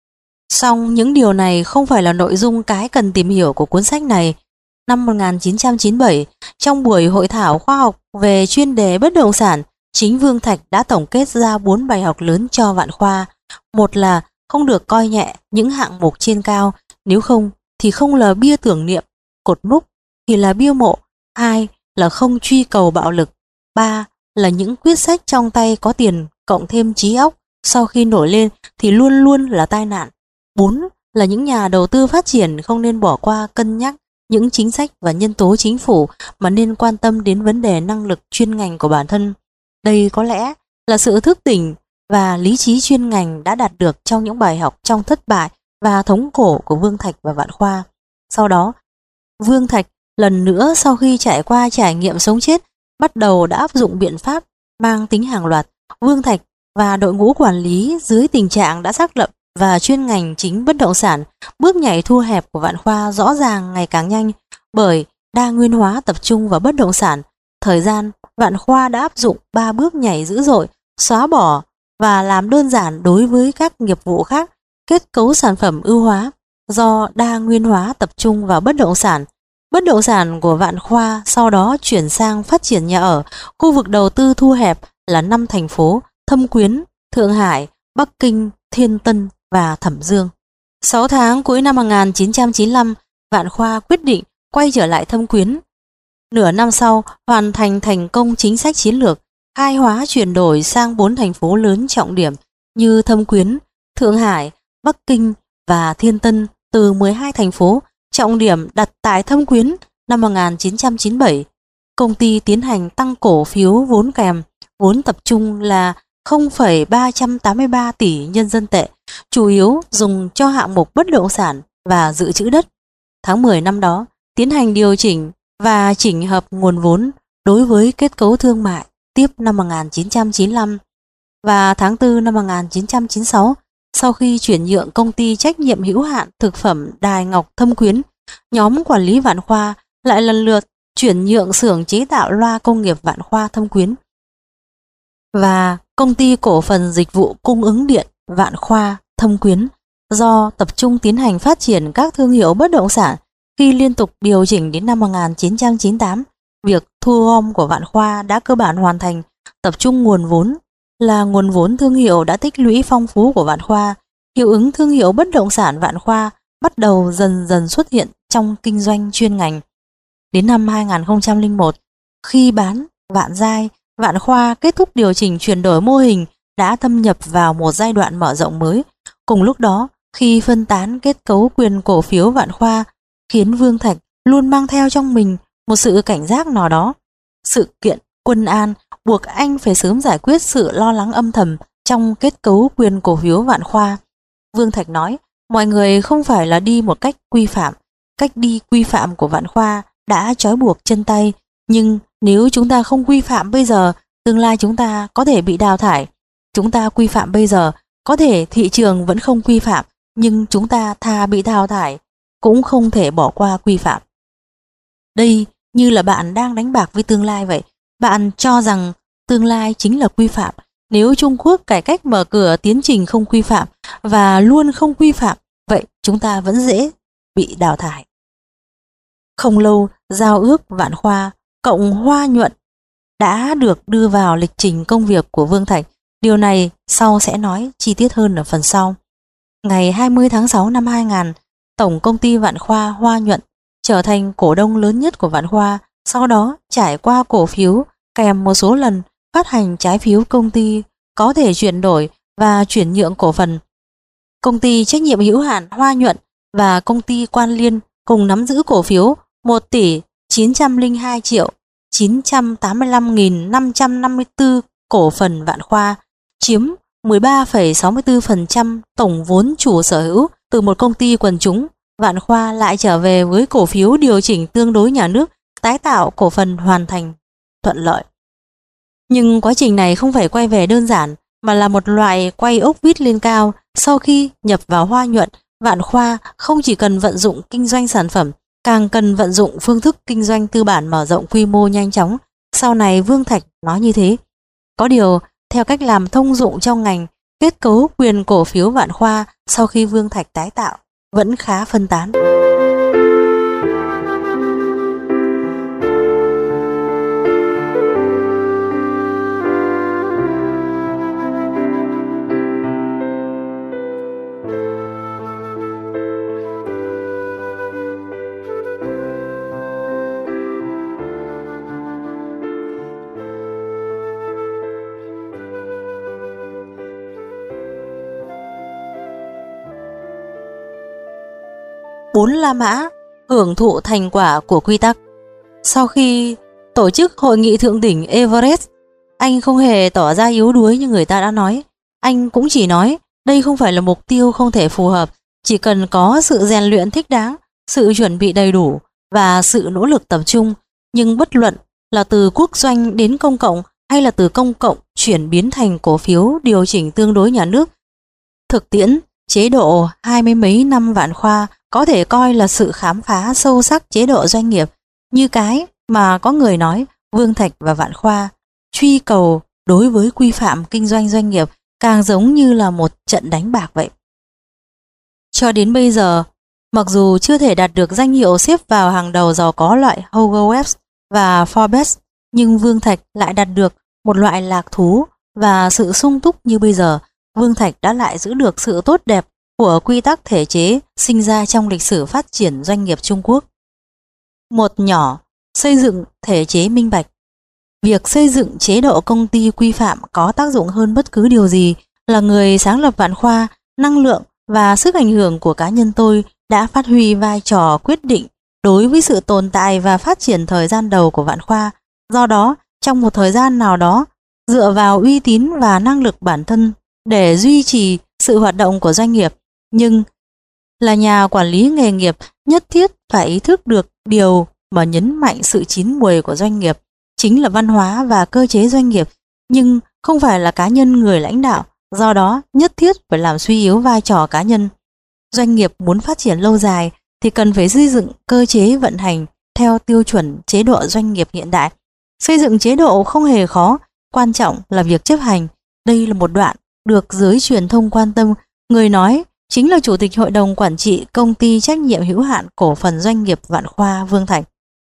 Song những điều này không phải là nội dung cái cần tìm hiểu của cuốn sách này. Năm một nghìn chín trăm chín mươi bảy, trong buổi hội thảo khoa học về chuyên đề bất động sản, chính Vương Thạch đã tổng kết ra bốn bài học lớn cho Vạn Khoa. Một là không được coi nhẹ những hạng mục trên cao, nếu không thì không là bia tưởng niệm, cột mốc thì là bia mộ. Hai là không truy cầu bạo lực. Ba là những quyết sách trong tay có tiền cộng thêm trí óc sau khi nổi lên thì luôn luôn là tai nạn. Bốn là những nhà đầu tư phát triển không nên bỏ qua cân nhắc những chính sách và nhân tố chính phủ mà nên quan tâm đến vấn đề năng lực chuyên ngành của bản thân. Đây có lẽ là sự thức tỉnh và lý trí chuyên ngành đã đạt được trong những bài học trong thất bại và thống khổ của Vương Thạch và Vạn Khoa. Sau đó, Vương Thạch lần nữa sau khi trải qua trải nghiệm sống chết, bắt đầu đã áp dụng biện pháp mang tính hàng loạt. Vương Thạch và đội ngũ quản lý dưới tình trạng đã xác lập và chuyên ngành chính bất động sản, bước nhảy thu hẹp của Vạn Khoa rõ ràng ngày càng nhanh bởi đa nguyên hóa tập trung vào bất động sản. Thời gian, Vạn Khoa đã áp dụng ba bước nhảy dữ dội, xóa bỏ và làm đơn giản đối với các nghiệp vụ khác, kết cấu sản phẩm ưu hóa do đa nguyên hóa tập trung vào bất động sản. Bất động sản của Vạn Khoa sau đó chuyển sang phát triển nhà ở. Khu vực đầu tư thu hẹp là năm thành phố: Thâm Quyến, Thượng Hải, Bắc Kinh, Thiên Tân và Thẩm Dương. sáu tháng cuối năm một nghìn chín trăm chín mươi lăm, Vạn Khoa quyết định quay trở lại Thâm Quyến. Nửa năm sau, hoàn thành thành công chính sách chiến lược khai hóa chuyển đổi sang bốn thành phố lớn trọng điểm như Thâm Quyến, Thượng Hải, Bắc Kinh và Thiên Tân từ mười hai thành phố trọng điểm đặt tại Thâm Quyến. Năm một nghìn chín trăm chín mươi bảy, công ty tiến hành tăng cổ phiếu vốn kèm, vốn tập trung là không phẩy ba trăm tám mươi ba tỷ nhân dân tệ, chủ yếu dùng cho hạng mục bất động sản và dự trữ đất. Tháng mười năm đó, tiến hành điều chỉnh và chỉnh hợp nguồn vốn đối với kết cấu thương mại. Tiếp năm một nghìn chín trăm chín mươi lăm và tháng tư năm một nghìn chín trăm chín mươi sáu, sau khi chuyển nhượng công ty trách nhiệm hữu hạn thực phẩm Đài Ngọc Thâm Quyến, nhóm quản lý Vạn Khoa lại lần lượt chuyển nhượng xưởng chế tạo loa công nghiệp Vạn Khoa Thâm Quyến và công ty cổ phần dịch vụ cung ứng điện Vạn Khoa Thâm Quyến. Do tập trung tiến hành phát triển các thương hiệu bất động sản, khi liên tục điều chỉnh đến năm một nghìn chín trăm chín mươi tám, việc thu gom của Vạn Khoa đã cơ bản hoàn thành. Tập trung nguồn vốn là nguồn vốn thương hiệu đã tích lũy phong phú của Vạn Khoa. Hiệu ứng thương hiệu bất động sản Vạn Khoa bắt đầu dần dần xuất hiện trong kinh doanh chuyên ngành. Đến năm hai nghìn không trăm lẻ một, khi bán Vạn Giai, Vạn Khoa kết thúc điều chỉnh chuyển đổi mô hình, đã thâm nhập vào một giai đoạn mở rộng mới. Cùng lúc đó, khi phân tán kết cấu quyền cổ phiếu Vạn Khoa, khiến Vương Thạch luôn mang theo trong mình một sự cảnh giác nào đó. Sự kiện Quân An buộc anh phải sớm giải quyết sự lo lắng âm thầm trong kết cấu quyền cổ phiếu Vạn Khoa. Vương Thạch nói, mọi người không phải là đi một cách quy phạm. Cách đi quy phạm của Vạn Khoa đã trói buộc chân tay, nhưng nếu chúng ta không quy phạm bây giờ, tương lai chúng ta có thể bị đào thải. Chúng ta quy phạm bây giờ, có thể thị trường vẫn không quy phạm, nhưng chúng ta thà bị đào thải cũng không thể bỏ qua quy phạm. Đây như là bạn đang đánh bạc với tương lai vậy. Bạn cho rằng tương lai chính là quy phạm. Nếu Trung Quốc cải cách mở cửa tiến trình không quy phạm và luôn không quy phạm, vậy chúng ta vẫn dễ bị đào thải. Không lâu, giao ước Vạn Khoa cộng Hoa Nhuận đã được đưa vào lịch trình công việc của Vương Thạch. Điều này sau sẽ nói chi tiết hơn ở phần sau. Ngày hai mươi tháng sáu năm hai nghìn, Tổng công ty Vạn Khoa Hoa Nhuận trở thành cổ đông lớn nhất của Vạn Khoa, sau đó trải qua cổ phiếu kèm một số lần phát hành trái phiếu công ty có thể chuyển đổi và chuyển nhượng cổ phần. Công ty trách nhiệm hữu hạn Hoa Nhuận và công ty Quan Liên cùng nắm giữ cổ phiếu một tỷ chín trăm lẻ hai triệu chín trăm tám mươi lăm nghìn năm trăm năm mươi tư cổ phần Vạn Khoa, chiếm mười ba phẩy sáu mươi tư phần trăm tổng vốn chủ sở hữu. Từ một công ty quần chúng, Vạn Khoa lại trở về với cổ phiếu điều chỉnh tương đối nhà nước, tái tạo cổ phần hoàn thành thuận lợi. Nhưng quá trình này không phải quay về đơn giản, mà là một loại quay ốc vít lên cao. Sau khi nhập vào Hoa Nhuận, Vạn Khoa không chỉ cần vận dụng kinh doanh sản phẩm, càng cần vận dụng phương thức kinh doanh tư bản mở rộng quy mô nhanh chóng. Sau này Vương Thạch nói như thế. Có điều, theo cách làm thông dụng trong ngành, kết cấu quyền cổ phiếu Vạn Khoa sau khi Vương Thạch tái tạo vẫn khá phân tán. Bốn La Mã hưởng thụ thành quả của quy tắc. Sau khi tổ chức hội nghị thượng đỉnh Everest, anh không hề tỏ ra yếu đuối như người ta đã nói. Anh cũng chỉ nói đây không phải là mục tiêu không thể phù hợp, chỉ cần có sự rèn luyện thích đáng, sự chuẩn bị đầy đủ và sự nỗ lực tập trung. Nhưng bất luận là từ quốc doanh đến công cộng hay là từ công cộng chuyển biến thành cổ phiếu điều chỉnh tương đối nhà nước, thực tiễn chế độ hai mươi mấy năm Vạn Khoa có thể coi là sự khám phá sâu sắc chế độ doanh nghiệp, như cái mà có người nói Vương Thạch và Vạn Khoa truy cầu đối với quy phạm kinh doanh doanh nghiệp càng giống như là một trận đánh bạc vậy. Cho đến bây giờ, mặc dù chưa thể đạt được danh hiệu xếp vào hàng đầu giàu có loại Hugo Webs và Forbes, nhưng Vương Thạch lại đạt được một loại lạc thú và sự sung túc như bây giờ. Vương Thạch đã lại giữ được sự tốt đẹp của quy tắc thể chế sinh ra trong lịch sử phát triển doanh nghiệp Trung Quốc. Một nhỏ, xây dựng thể chế minh bạch. Việc xây dựng chế độ công ty quy phạm có tác dụng hơn bất cứ điều gì. Là người sáng lập Vạn Khoa, năng lượng và sức ảnh hưởng của cá nhân tôi đã phát huy vai trò quyết định đối với sự tồn tại và phát triển thời gian đầu của Vạn Khoa. Do đó, trong một thời gian nào đó, dựa vào uy tín và năng lực bản thân để duy trì sự hoạt động của doanh nghiệp, nhưng là nhà quản lý nghề nghiệp nhất thiết phải ý thức được điều mà nhấn mạnh sự chín muồi của doanh nghiệp chính là văn hóa và cơ chế doanh nghiệp, nhưng không phải là cá nhân người lãnh đạo. Do đó, nhất thiết phải làm suy yếu vai trò cá nhân. Doanh nghiệp muốn phát triển lâu dài thì cần phải xây dựng cơ chế vận hành theo tiêu chuẩn chế độ doanh nghiệp hiện đại. Xây dựng chế độ không hề khó, quan trọng là việc chấp hành. Đây là một đoạn được giới truyền thông quan tâm. Người nói chính là Chủ tịch Hội đồng Quản trị Công ty Trách nhiệm hữu hạn Cổ phần Doanh nghiệp Vạn Khoa Vương Thạch.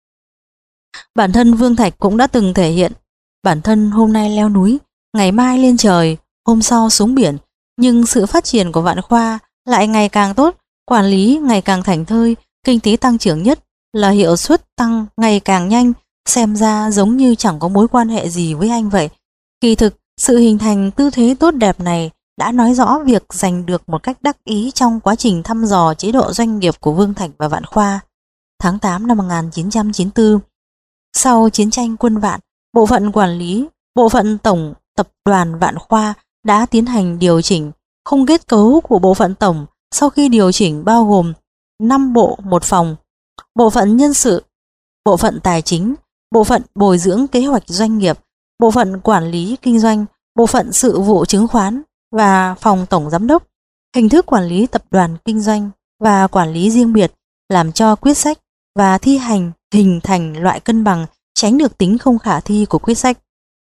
Bản thân Vương Thạch cũng đã từng thể hiện bản thân hôm nay leo núi, ngày mai lên trời, hôm sau xuống biển. Nhưng sự phát triển của Vạn Khoa lại ngày càng tốt, quản lý ngày càng thảnh thơi, kinh tế tăng trưởng nhất là hiệu suất tăng ngày càng nhanh, xem ra giống như chẳng có mối quan hệ gì với anh vậy. Kỳ thực, sự hình thành tư thế tốt đẹp này đã nói rõ việc giành được một cách đắc ý trong quá trình thăm dò chế độ doanh nghiệp của Vương Thạch và Vạn Khoa. Tháng tám năm một nghìn chín trăm chín mươi tư, sau chiến tranh quân Vạn, bộ phận quản lý, bộ phận tổng tập đoàn Vạn Khoa đã tiến hành điều chỉnh khung kết cấu của bộ phận tổng. Sau khi điều chỉnh bao gồm năm bộ một phòng, bộ phận nhân sự, bộ phận tài chính, bộ phận bồi dưỡng kế hoạch doanh nghiệp, bộ phận quản lý kinh doanh, bộ phận sự vụ chứng khoán và phòng tổng giám đốc. Hình thức quản lý tập đoàn kinh doanh và quản lý riêng biệt làm cho quyết sách và thi hành hình thành loại cân bằng, tránh được tính không khả thi của quyết sách.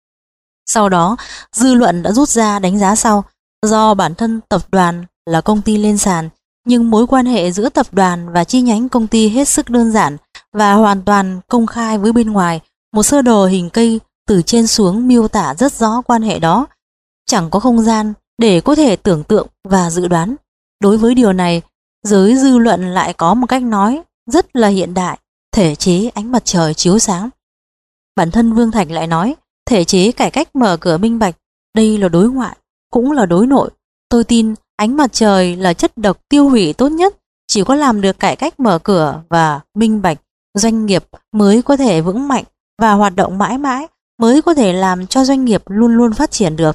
Sau đó, dư luận đã rút ra đánh giá sau: do bản thân tập đoàn là công ty lên sàn, nhưng mối quan hệ giữa tập đoàn và chi nhánh công ty hết sức đơn giản và hoàn toàn công khai với bên ngoài. Một sơ đồ hình cây từ trên xuống miêu tả rất rõ quan hệ đó, chẳng có không gian để có thể tưởng tượng và dự đoán. Đối với điều này, giới dư luận lại có một cách nói rất là hiện đại: thể chế ánh mặt trời chiếu sáng. Bản thân Vương Thạch lại nói: thể chế cải cách mở cửa minh bạch, đây là đối ngoại, cũng là đối nội. Tôi tin ánh mặt trời là chất độc tiêu hủy tốt nhất. Chỉ có làm được cải cách mở cửa và minh bạch, doanh nghiệp mới có thể vững mạnh và hoạt động mãi mãi, mới có thể làm cho doanh nghiệp luôn luôn phát triển được.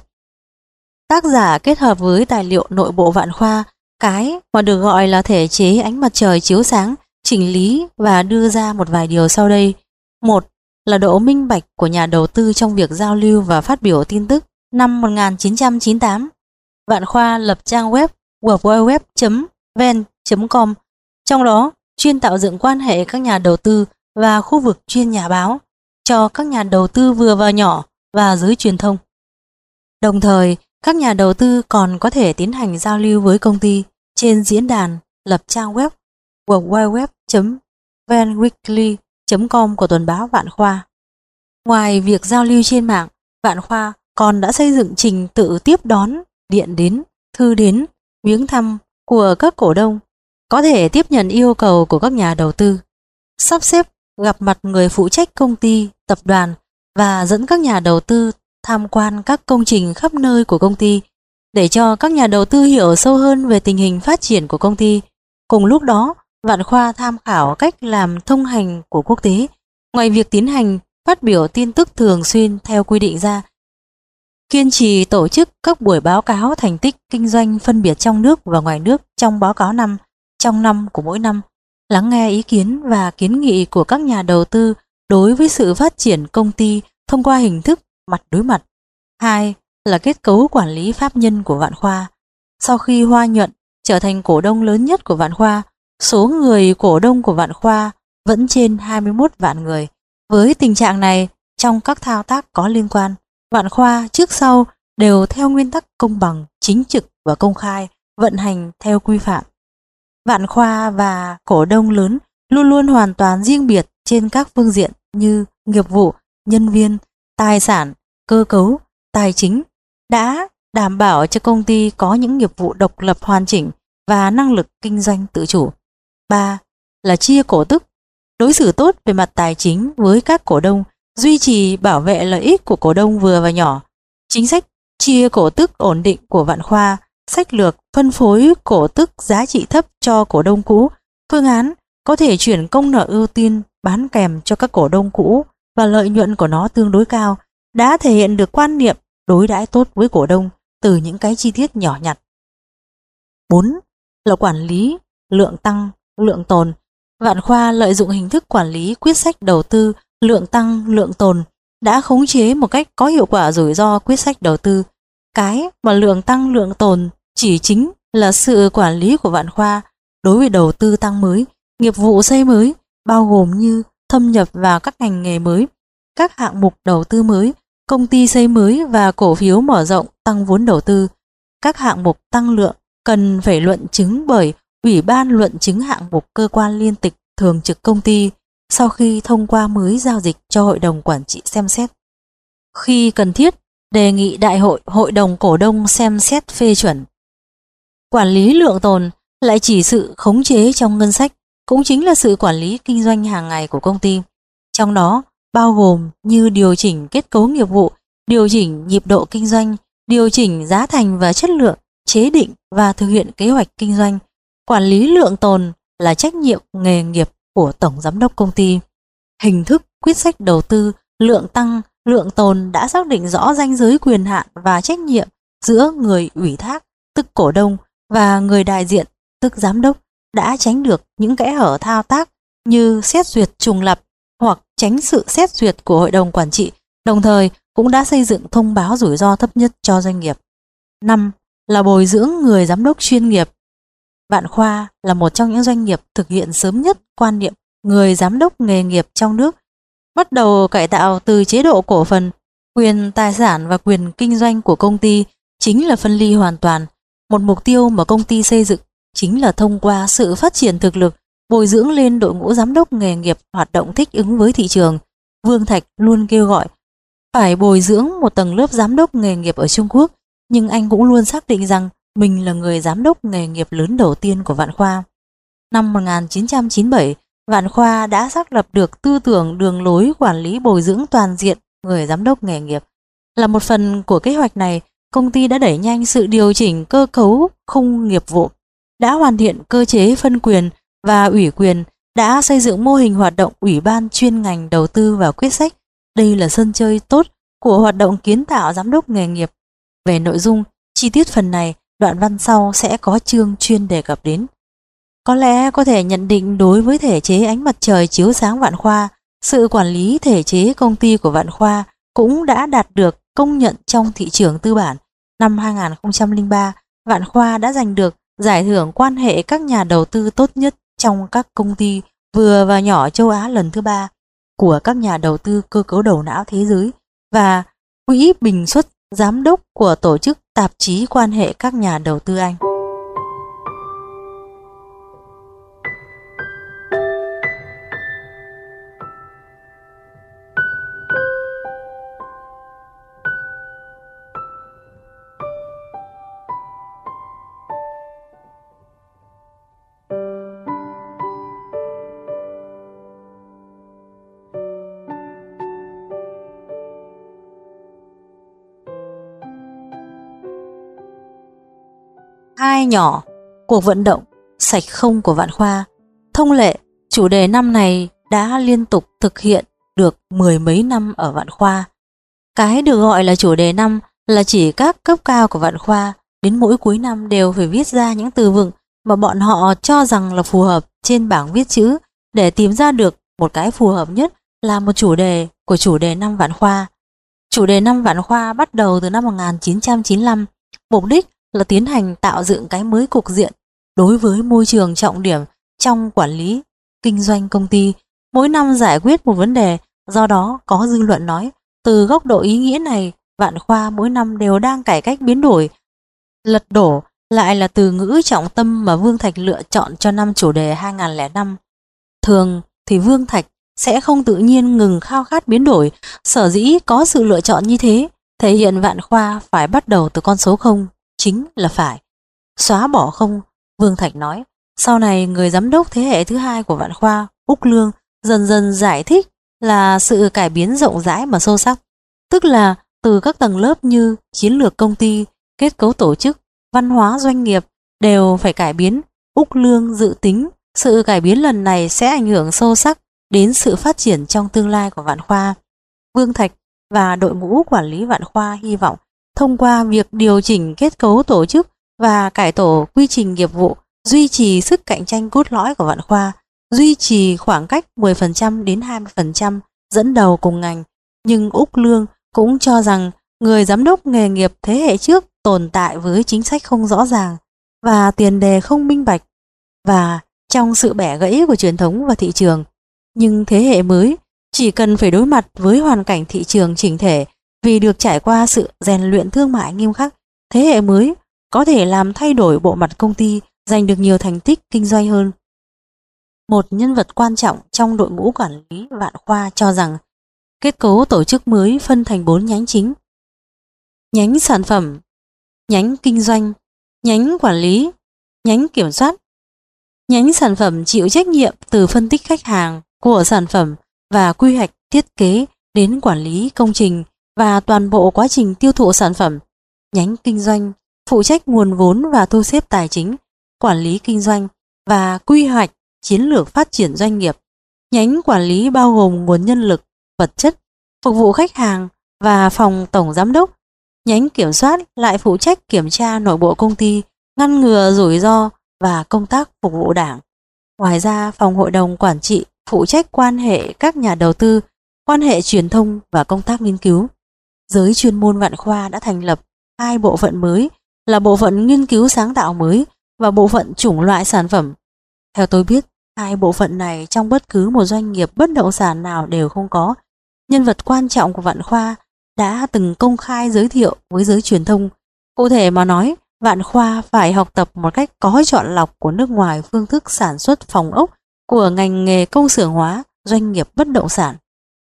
Tác giả kết hợp với tài liệu nội bộ Vạn Khoa, cái mà được gọi là thể chế ánh mặt trời chiếu sáng, chỉnh lý và đưa ra một vài điều sau đây. Một là độ minh bạch của nhà đầu tư trong việc giao lưu và phát biểu tin tức. Năm một nghìn chín trăm chín mươi tám, Vạn Khoa lập trang web world wide web chấm ven chấm com, trong đó chuyên tạo dựng quan hệ các nhà đầu tư và khu vực chuyên nhà báo cho các nhà đầu tư vừa và nhỏ và giới truyền thông. Đồng thời, các nhà đầu tư còn có thể tiến hành giao lưu với công ty trên diễn đàn lập trang web world wide web chấm ven weekly chấm com của tuần báo Vạn Khoa. Ngoài việc giao lưu trên mạng, Vạn Khoa còn đã xây dựng trình tự tiếp đón, điện đến, thư đến, viếng thăm của các cổ đông, có thể tiếp nhận yêu cầu của các nhà đầu tư, sắp xếp gặp mặt người phụ trách công ty, tập đoàn và dẫn các nhà đầu tư tham quan các công trình khắp nơi của công ty để cho các nhà đầu tư hiểu sâu hơn về tình hình phát triển của công ty. Cùng lúc đó, Vạn Khoa tham khảo cách làm thông hành của quốc tế. Ngoài việc tiến hành phát biểu tin tức thường xuyên theo quy định ra, kiên trì tổ chức các buổi báo cáo thành tích kinh doanh phân biệt trong nước và ngoài nước trong báo cáo năm trong năm của mỗi năm, lắng nghe ý kiến và kiến nghị của các nhà đầu tư đối với sự phát triển công ty thông qua hình thức mặt đối mặt. Hai là kết cấu quản lý pháp nhân của Vạn Khoa. Sau khi Hoa Nhuận trở thành cổ đông lớn nhất của Vạn Khoa, số người cổ đông của Vạn Khoa vẫn trên hai mươi mốt vạn người. Với tình trạng này, trong các thao tác có liên quan, Vạn Khoa trước sau đều theo nguyên tắc công bằng, chính trực và công khai, vận hành theo quy phạm. Vạn Khoa và cổ đông lớn luôn luôn hoàn toàn riêng biệt trên các phương diện như nghiệp vụ, nhân viên, tài sản, cơ cấu, tài chính, đã đảm bảo cho công ty có những nghiệp vụ độc lập hoàn chỉnh và năng lực kinh doanh tự chủ. Ba là chia cổ tức, đối xử tốt về mặt tài chính với các cổ đông, duy trì bảo vệ lợi ích của cổ đông vừa và nhỏ. Chính sách chia cổ tức ổn định của Vạn Khoa, sách lược phân phối cổ tức giá trị thấp cho cổ đông cũ, phương án có thể chuyển công nợ ưu tiên bán kèm cho các cổ đông cũ và lợi nhuận của nó tương đối cao, đã thể hiện được quan niệm đối đãi tốt với cổ đông từ những cái chi tiết nhỏ nhặt. Bốn là quản lý lượng tăng, lượng tồn. Vạn Khoa lợi dụng hình thức quản lý quyết sách đầu tư lượng tăng, lượng tồn đã khống chế một cách có hiệu quả rủi ro quyết sách đầu tư. Cái mà lượng tăng, lượng tồn chỉ chính là sự quản lý của Vạn Khoa đối với đầu tư tăng mới, nghiệp vụ xây mới, bao gồm như thâm nhập vào các ngành nghề mới, các hạng mục đầu tư mới, công ty xây mới và cổ phiếu mở rộng tăng vốn đầu tư. Các hạng mục tăng lượng cần phải luận chứng bởi Ủy ban luận chứng hạng mục cơ quan liên tịch thường trực công ty sau khi thông qua mới giao dịch cho hội đồng quản trị xem xét. Khi cần thiết, đề nghị đại hội hội đồng cổ đông xem xét phê chuẩn. Quản lý lượng tồn lại chỉ sự khống chế trong ngân sách, cũng chính là sự quản lý kinh doanh hàng ngày của công ty. Trong đó bao gồm như điều chỉnh kết cấu nghiệp vụ, điều chỉnh nhịp độ kinh doanh, điều chỉnh giá thành và chất lượng, chế định và thực hiện kế hoạch kinh doanh. Quản lý lượng tồn là trách nhiệm nghề nghiệp của tổng giám đốc công ty. Hình thức quyết sách đầu tư lượng tăng, lượng tồn đã xác định rõ ranh giới quyền hạn và trách nhiệm giữa người ủy thác, tức cổ đông, và người đại diện, tức giám đốc, đã tránh được những kẽ hở thao tác như xét duyệt trùng lặp hoặc tránh sự xét duyệt của hội đồng quản trị, đồng thời cũng đã xây dựng thông báo rủi ro thấp nhất cho doanh nghiệp. Năm là bồi dưỡng người giám đốc chuyên nghiệp. Vạn Khoa là một trong những doanh nghiệp thực hiện sớm nhất quan niệm người giám đốc nghề nghiệp trong nước, bắt đầu cải tạo từ chế độ cổ phần. Quyền tài sản và quyền kinh doanh của công ty chính là phân ly hoàn toàn. Một mục tiêu mà công ty xây dựng chính là thông qua sự phát triển thực lực, bồi dưỡng lên đội ngũ giám đốc nghề nghiệp hoạt động thích ứng với thị trường. Vương Thạch luôn kêu gọi phải bồi dưỡng một tầng lớp giám đốc nghề nghiệp ở Trung Quốc, nhưng anh cũng luôn xác định rằng mình là người giám đốc nghề nghiệp lớn đầu tiên của Vạn Khoa. Năm một nghìn chín trăm chín mươi bảy, Vạn Khoa đã xác lập được tư tưởng đường lối quản lý bồi dưỡng toàn diện người giám đốc nghề nghiệp. Là một phần của kế hoạch này, công ty đã đẩy nhanh sự điều chỉnh cơ cấu khung nghiệp vụ, đã hoàn thiện cơ chế phân quyền và ủy quyền, đã xây dựng mô hình hoạt động ủy ban chuyên ngành đầu tư và quyết sách. Đây là sân chơi tốt của hoạt động kiến tạo giám đốc nghề nghiệp. Về nội dung, chi tiết phần này, đoạn văn sau sẽ có chương chuyên đề cập đến. Có lẽ có thể nhận định đối với thể chế ánh mặt trời chiếu sáng Vạn Khoa, sự quản lý thể chế công ty của Vạn Khoa cũng đã đạt được công nhận trong thị trường tư bản. Năm hai nghìn không trăm lẻ ba, Vạn Khoa đã giành được giải thưởng quan hệ các nhà đầu tư tốt nhất trong các công ty vừa và nhỏ châu Á lần thứ ba của các nhà đầu tư cơ cấu đầu não thế giới và quỹ bình suất giám đốc của tổ chức tạp chí quan hệ các nhà đầu tư Anh. Hai nhỏ, cuộc vận động sạch không của Vạn Khoa. Thông lệ, chủ đề năm này đã liên tục thực hiện được mười mấy năm ở Vạn Khoa. Cái được gọi là chủ đề năm là chỉ các cấp cao của Vạn Khoa đến mỗi cuối năm đều phải viết ra những từ vựng mà bọn họ cho rằng là phù hợp trên bảng viết chữ để tìm ra được một cái phù hợp nhất là một chủ đề của chủ đề năm Vạn Khoa. Chủ đề năm Vạn Khoa bắt đầu từ năm một nghìn chín trăm chín mươi lăm, mục đích là tiến hành tạo dựng cái mới cục diện đối với môi trường trọng điểm trong quản lý, kinh doanh công ty, mỗi năm giải quyết một vấn đề. Do đó có dư luận nói, từ góc độ ý nghĩa này, Vạn Khoa mỗi năm đều đang cải cách biến đổi. Lật đổ lại là từ ngữ trọng tâm mà Vương Thạch lựa chọn cho năm chủ đề hai nghìn không trăm lẻ năm. Thường thì Vương Thạch sẽ không tự nhiên ngừng khao khát biến đổi, sở dĩ có sự lựa chọn như thế, thể hiện Vạn Khoa phải bắt đầu từ con số không, chính là phải xóa bỏ không. Vương Thạch nói, sau này người giám đốc thế hệ thứ hai của Vạn Khoa, Úc Lương, dần dần giải thích là sự cải biến rộng rãi mà sâu sắc, tức là từ các tầng lớp như chiến lược công ty, kết cấu tổ chức, văn hóa doanh nghiệp đều phải cải biến. Úc Lương dự tính sự cải biến lần này sẽ ảnh hưởng sâu sắc đến sự phát triển trong tương lai của Vạn Khoa. Vương Thạch và đội ngũ quản lý Vạn Khoa hy vọng thông qua việc điều chỉnh kết cấu tổ chức và cải tổ quy trình nghiệp vụ, duy trì sức cạnh tranh cốt lõi của Vạn Khoa, duy trì khoảng cách mười phần trăm đến hai mươi phần trăm dẫn đầu cùng ngành. Nhưng Úc Lương cũng cho rằng người giám đốc nghề nghiệp thế hệ trước tồn tại với chính sách không rõ ràng và tiền đề không minh bạch và trong sự bẻ gãy của truyền thống và thị trường. Nhưng thế hệ mới chỉ cần phải đối mặt với hoàn cảnh thị trường chỉnh thể vì được trải qua sự rèn luyện thương mại nghiêm khắc. Thế hệ mới có thể làm thay đổi bộ mặt công ty, giành được nhiều thành tích kinh doanh hơn. Một nhân vật quan trọng trong đội ngũ quản lý Vạn Khoa cho rằng kết cấu tổ chức mới phân thành bốn nhánh chính: nhánh sản phẩm, nhánh kinh doanh, nhánh quản lý, nhánh kiểm soát. Nhánh sản phẩm chịu trách nhiệm từ phân tích khách hàng của sản phẩm và quy hoạch thiết kế đến quản lý công trình và toàn bộ quá trình tiêu thụ sản phẩm. Nhánh kinh doanh phụ trách nguồn vốn và thu xếp tài chính, quản lý kinh doanh và quy hoạch chiến lược phát triển doanh nghiệp. Nhánh quản lý bao gồm nguồn nhân lực, vật chất, phục vụ khách hàng và phòng tổng giám đốc. Nhánh kiểm soát lại phụ trách kiểm tra nội bộ công ty, ngăn ngừa rủi ro và công tác phục vụ đảng. Ngoài ra, phòng hội đồng quản trị phụ trách quan hệ các nhà đầu tư, quan hệ truyền thông và công tác nghiên cứu. Giới chuyên môn Vạn Khoa đã thành lập hai bộ phận mới là bộ phận nghiên cứu sáng tạo mới và bộ phận chủng loại sản phẩm. Theo tôi biết, Hai bộ phận này trong bất cứ một doanh nghiệp bất động sản nào đều không có. Nhân vật quan trọng của Vạn Khoa đã từng công khai giới thiệu với giới truyền thông. Cụ thể mà nói, Vạn Khoa phải học tập một cách có chọn lọc của nước ngoài phương thức sản xuất phòng ốc của ngành nghề công xưởng hóa, doanh nghiệp bất động sản.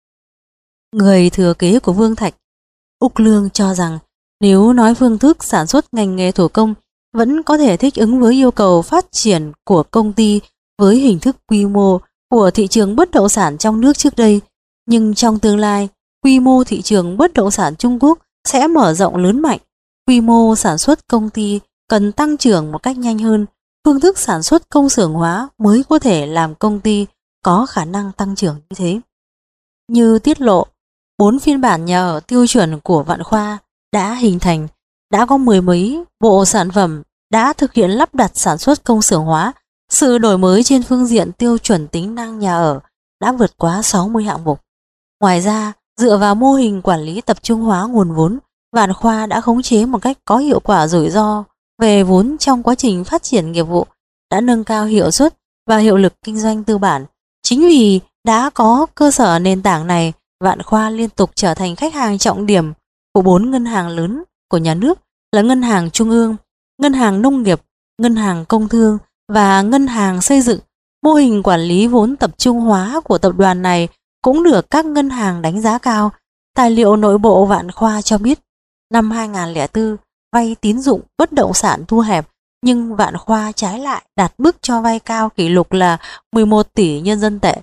Người thừa kế của Vương Thạch, Úc Lương cho rằng nếu nói phương thức sản xuất ngành nghề thủ công vẫn có thể thích ứng với yêu cầu phát triển của công ty với hình thức quy mô của thị trường bất động sản trong nước trước đây, nhưng trong tương lai, quy mô thị trường bất động sản Trung Quốc sẽ mở rộng lớn mạnh, quy mô sản xuất công ty cần tăng trưởng một cách nhanh hơn, phương thức sản xuất công xưởng hóa mới có thể làm công ty có khả năng tăng trưởng như thế. Như tiết lộ, bốn phiên bản nhà ở tiêu chuẩn của Vạn Khoa đã hình thành, đã có mười mấy bộ sản phẩm đã thực hiện lắp đặt sản xuất công xưởng hóa. Sự đổi mới trên phương diện tiêu chuẩn tính năng nhà ở đã vượt quá sáu mươi hạng mục. Ngoài ra, dựa vào mô hình quản lý tập trung hóa nguồn vốn, Vạn Khoa đã khống chế một cách có hiệu quả rủi ro về vốn trong quá trình phát triển nghiệp vụ, đã nâng cao hiệu suất và hiệu lực kinh doanh tư bản. Chính vì đã có cơ sở nền tảng này, Vạn Khoa liên tục trở thành khách hàng trọng điểm của bốn ngân hàng lớn của nhà nước là Ngân hàng Trung ương, Ngân hàng Nông nghiệp, Ngân hàng Công thương và Ngân hàng Xây dựng. Mô hình quản lý vốn tập trung hóa của tập đoàn này cũng được các ngân hàng đánh giá cao. Tài liệu nội bộ Vạn Khoa cho biết, năm hai nghìn không trăm lẻ bốn, vay tín dụng bất động sản thu hẹp, nhưng Vạn Khoa trái lại đạt mức cho vay cao kỷ lục là mười một tỷ nhân dân tệ.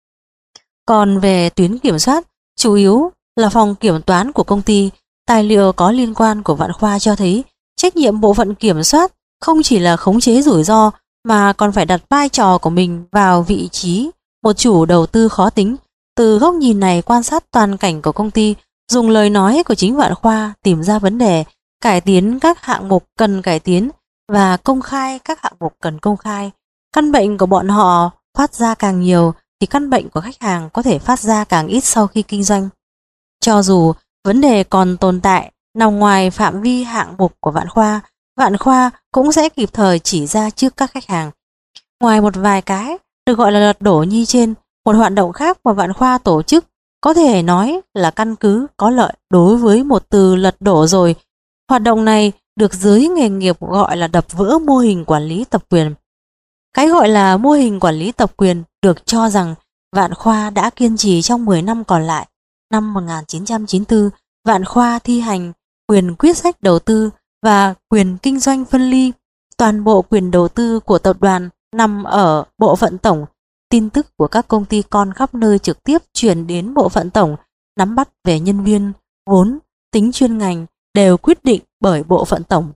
Còn về tuyến kiểm soát, chủ yếu là phòng kiểm toán của công ty, tài liệu có liên quan của Vạn Khoa cho thấy trách nhiệm bộ phận kiểm soát không chỉ là khống chế rủi ro mà còn phải đặt vai trò của mình vào vị trí một chủ đầu tư khó tính. Từ góc nhìn này quan sát toàn cảnh của công ty, dùng lời nói của chính Vạn Khoa tìm ra vấn đề, cải tiến các hạng mục cần cải tiến và công khai các hạng mục cần công khai. Căn bệnh của bọn họ phát ra càng nhiều thì căn bệnh của khách hàng có thể phát ra càng ít sau khi kinh doanh. Cho dù vấn đề còn tồn tại nằm ngoài phạm vi hạng mục của Vạn Khoa, Vạn Khoa cũng sẽ kịp thời chỉ ra trước các khách hàng. Ngoài một vài cái được gọi là lật đổ như trên, một hoạt động khác mà Vạn Khoa tổ chức có thể nói là căn cứ có lợi đối với một từ lật đổ rồi. Hoạt động này được giới nghề nghiệp gọi là đập vỡ mô hình quản lý tập quyền. Cái gọi là mô hình quản lý tập quyền được cho rằng Vạn Khoa đã kiên trì trong mười năm còn lại. Năm một nghìn chín trăm chín mươi tư, Vạn Khoa thi hành quyền quyết sách đầu tư và quyền kinh doanh phân ly. Toàn bộ quyền đầu tư của tập đoàn nằm ở bộ phận tổng. Tin tức của các công ty con khắp nơi trực tiếp chuyển đến bộ phận tổng, nắm bắt về nhân viên, vốn, tính chuyên ngành đều quyết định bởi bộ phận tổng.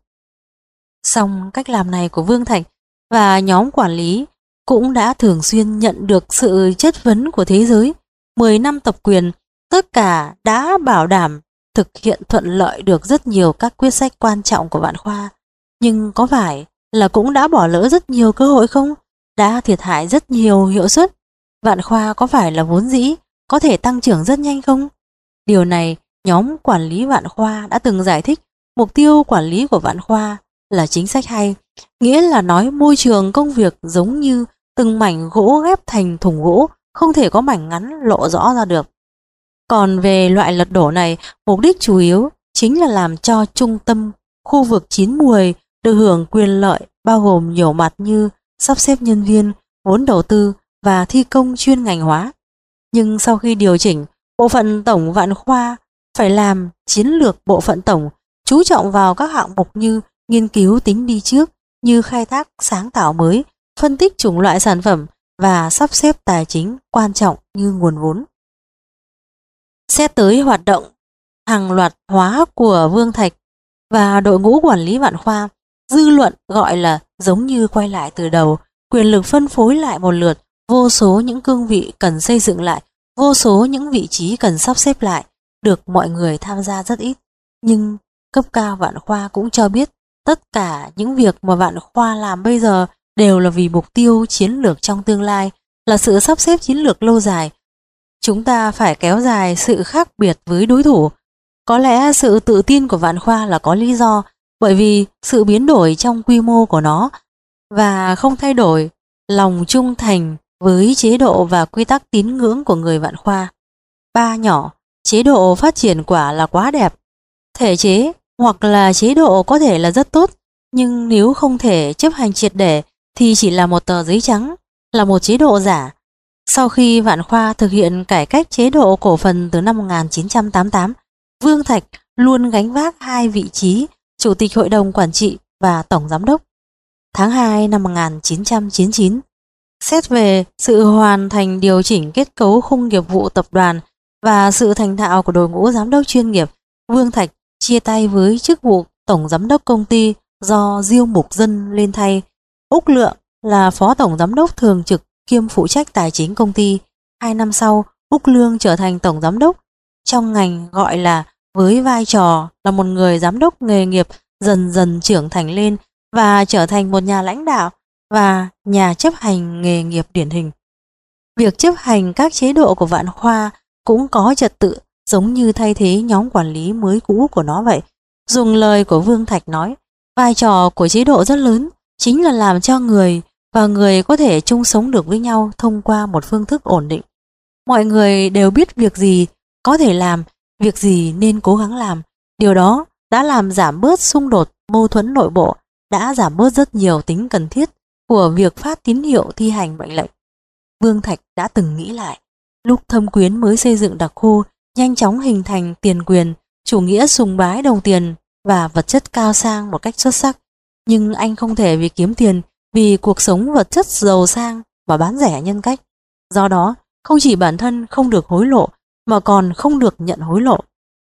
Song cách làm này của Vương Thạch và nhóm quản lý cũng đã thường xuyên nhận được sự chất vấn của thế giới. mười năm tập quyền, tất cả đã bảo đảm thực hiện thuận lợi được rất nhiều các quyết sách quan trọng của Vạn Khoa. Nhưng có phải là cũng đã bỏ lỡ rất nhiều cơ hội không? Đã thiệt hại rất nhiều hiệu suất. Vạn Khoa có phải là vốn dĩ có thể tăng trưởng rất nhanh không? Điều này nhóm quản lý Vạn Khoa đã từng giải thích. Mục tiêu quản lý của Vạn Khoa là chính sách hay, nghĩa là nói môi trường công việc giống như từng mảnh gỗ ghép thành thùng gỗ, không thể có mảnh ngắn lộ rõ ra được. Còn về loại lật đổ này, mục đích chủ yếu chính là làm cho trung tâm khu vực chín muồi được hưởng quyền lợi, bao gồm nhiều mặt như sắp xếp nhân viên, vốn đầu tư và thi công chuyên ngành hóa. Nhưng sau khi điều chỉnh, bộ phận tổng Vạn Khoa phải làm chiến lược bộ phận tổng, chú trọng vào các hạng mục như nghiên cứu tính đi trước, như khai thác sáng tạo mới, phân tích chủng loại sản phẩm và sắp xếp tài chính quan trọng như nguồn vốn. Xét tới hoạt động hàng loạt hóa của Vương Thạch và đội ngũ quản lý Vạn Khoa, dư luận gọi là giống như quay lại từ đầu, quyền lực phân phối lại một lượt, vô số những cương vị cần xây dựng lại, vô số những vị trí cần sắp xếp lại, được mọi người tham gia rất ít. Nhưng cấp cao Vạn Khoa cũng cho biết tất cả những việc mà Vạn Khoa làm bây giờ đều là vì mục tiêu chiến lược trong tương lai, là sự sắp xếp chiến lược lâu dài. Chúng ta phải kéo dài sự khác biệt với đối thủ. Có lẽ sự tự tin của Vạn Khoa là có lý do, bởi vì sự biến đổi trong quy mô của nó và không thay đổi lòng trung thành với chế độ và quy tắc tín ngưỡng của người Vạn Khoa. Ba nhỏ, chế độ phát triển quả là quá đẹp. Thể chế hoặc là chế độ có thể là rất tốt, nhưng nếu không thể chấp hành triệt để thì chỉ là một tờ giấy trắng, là một chế độ giả. Sau khi Vạn Khoa thực hiện cải cách chế độ cổ phần từ năm một nghìn chín trăm tám mươi tám, Vương Thạch luôn gánh vác hai vị trí Chủ tịch Hội đồng Quản trị và Tổng Giám đốc. Tháng hai năm một nghìn chín trăm chín mươi chín, xét về sự hoàn thành điều chỉnh kết cấu khung nghiệp vụ tập đoàn và sự thành thạo của đội ngũ giám đốc chuyên nghiệp, Vương Thạch chia tay với chức vụ Tổng Giám đốc công ty do Diêu Mục Dân lên thay. Úc Lượng là Phó Tổng Giám đốc thường trực kiêm phụ trách tài chính công ty. Hai năm sau, Úc Lương trở thành Tổng Giám đốc trong ngành gọi là với vai trò là một người giám đốc nghề nghiệp dần dần trưởng thành lên và trở thành một nhà lãnh đạo và nhà chấp hành nghề nghiệp điển hình. Việc chấp hành các chế độ của Vạn Khoa cũng có trật tự, giống như thay thế nhóm quản lý mới cũ của nó vậy. Dùng lời của Vương Thạch nói, vai trò của chế độ rất lớn, chính là làm cho người và người có thể chung sống được với nhau thông qua một phương thức ổn định. Mọi người đều biết việc gì có thể làm, việc gì nên cố gắng làm. Điều đó đã làm giảm bớt xung đột, mâu thuẫn nội bộ, đã giảm bớt rất nhiều tính cần thiết của việc phát tín hiệu thi hành mệnh lệnh. Vương Thạch đã từng nghĩ lại, lúc Thâm Quyến mới xây dựng đặc khu, nhanh chóng hình thành tiền quyền, chủ nghĩa sùng bái đồng tiền và vật chất cao sang một cách xuất sắc. Nhưng anh không thể vì kiếm tiền, vì cuộc sống vật chất giàu sang mà bán rẻ nhân cách. Do đó, không chỉ bản thân không được hối lộ, mà còn không được nhận hối lộ.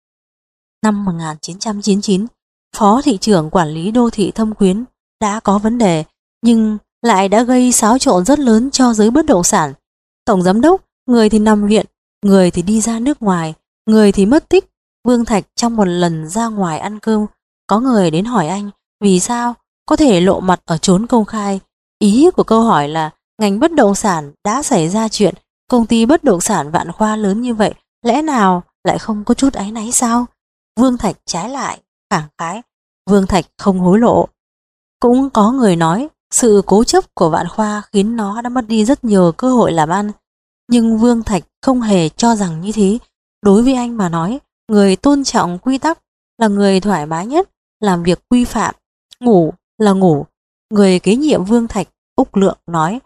Năm một nghìn chín trăm chín mươi chín, Phó thị trưởng quản lý đô thị Thâm Quyến đã có vấn đề, nhưng lại đã gây xáo trộn rất lớn cho giới bất động sản. Tổng giám đốc, người thì nằm viện, người thì đi ra nước ngoài, người thì mất tích. Vương Thạch trong một lần ra ngoài ăn cơm, có người đến hỏi anh vì sao có thể lộ mặt ở chốn công khai. Ý của câu hỏi là ngành bất động sản đã xảy ra chuyện, công ty bất động sản Vạn Khoa lớn như vậy, lẽ nào lại không có chút áy náy sao? Vương Thạch trái lại, khẳng khái, Vương Thạch không hối lộ. Cũng có người nói sự cố chấp của Vạn Khoa khiến nó đã mất đi rất nhiều cơ hội làm ăn. Nhưng Vương Thạch không hề cho rằng như thế. Đối với anh mà nói, người tôn trọng quy tắc là người thoải mái nhất, làm việc quy phạm, ngủ là ngủ. Người kế nhiệm Vương Thạch, Úc Lượng nói,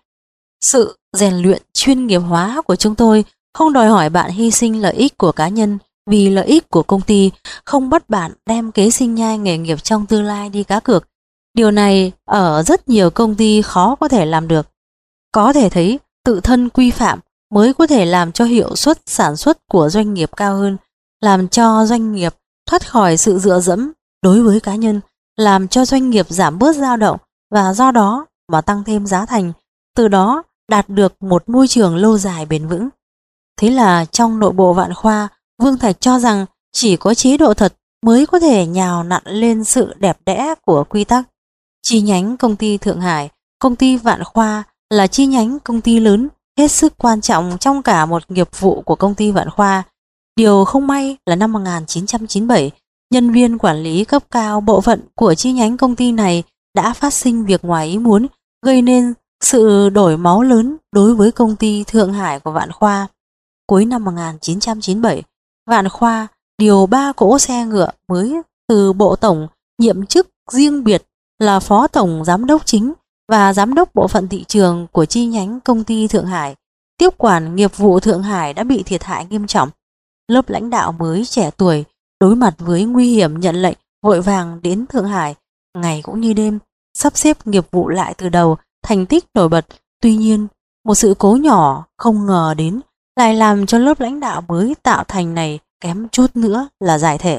sự rèn luyện chuyên nghiệp hóa của chúng tôi không đòi hỏi bạn hy sinh lợi ích của cá nhân vì lợi ích của công ty, không bắt bạn đem kế sinh nhai nghề nghiệp trong tương lai đi cá cược. Điều này ở rất nhiều công ty khó có thể làm được. Có thể thấy tự thân quy phạm mới có thể làm cho hiệu suất sản xuất của doanh nghiệp cao hơn, làm cho doanh nghiệp thoát khỏi sự dựa dẫm đối với cá nhân, làm cho doanh nghiệp giảm bớt dao động và do đó mà tăng thêm giá thành, từ đó đạt được một môi trường lâu dài bền vững. Thế là trong nội bộ Vạn Khoa, Vương Thạch cho rằng chỉ có chế độ thật mới có thể nhào nặn lên sự đẹp đẽ của quy tắc. Chi nhánh công ty Thượng Hải, công ty Vạn Khoa là chi nhánh công ty lớn, hết sức quan trọng trong cả một nghiệp vụ của công ty Vạn Khoa. Điều không may là năm một nghìn chín trăm chín mươi bảy, nhân viên quản lý cấp cao bộ phận của chi nhánh công ty này đã phát sinh việc ngoài ý muốn, gây nên sự đổi máu lớn đối với công ty Thượng Hải của Vạn Khoa. Cuối năm một nghìn chín trăm chín mươi bảy, Vạn Khoa điều ba cỗ xe ngựa mới từ bộ tổng nhiệm chức riêng biệt là phó tổng giám đốc chính và giám đốc bộ phận thị trường của chi nhánh công ty Thượng Hải. Tiếp quản nghiệp vụ Thượng Hải đã bị thiệt hại nghiêm trọng. Lớp lãnh đạo mới trẻ tuổi đối mặt với nguy hiểm nhận lệnh vội vàng đến Thượng Hải, ngày cũng như đêm, sắp xếp nghiệp vụ lại từ đầu, thành tích nổi bật. Tuy nhiên, một sự cố nhỏ không ngờ đến lại làm cho lớp lãnh đạo mới tạo thành này kém chút nữa là giải thể.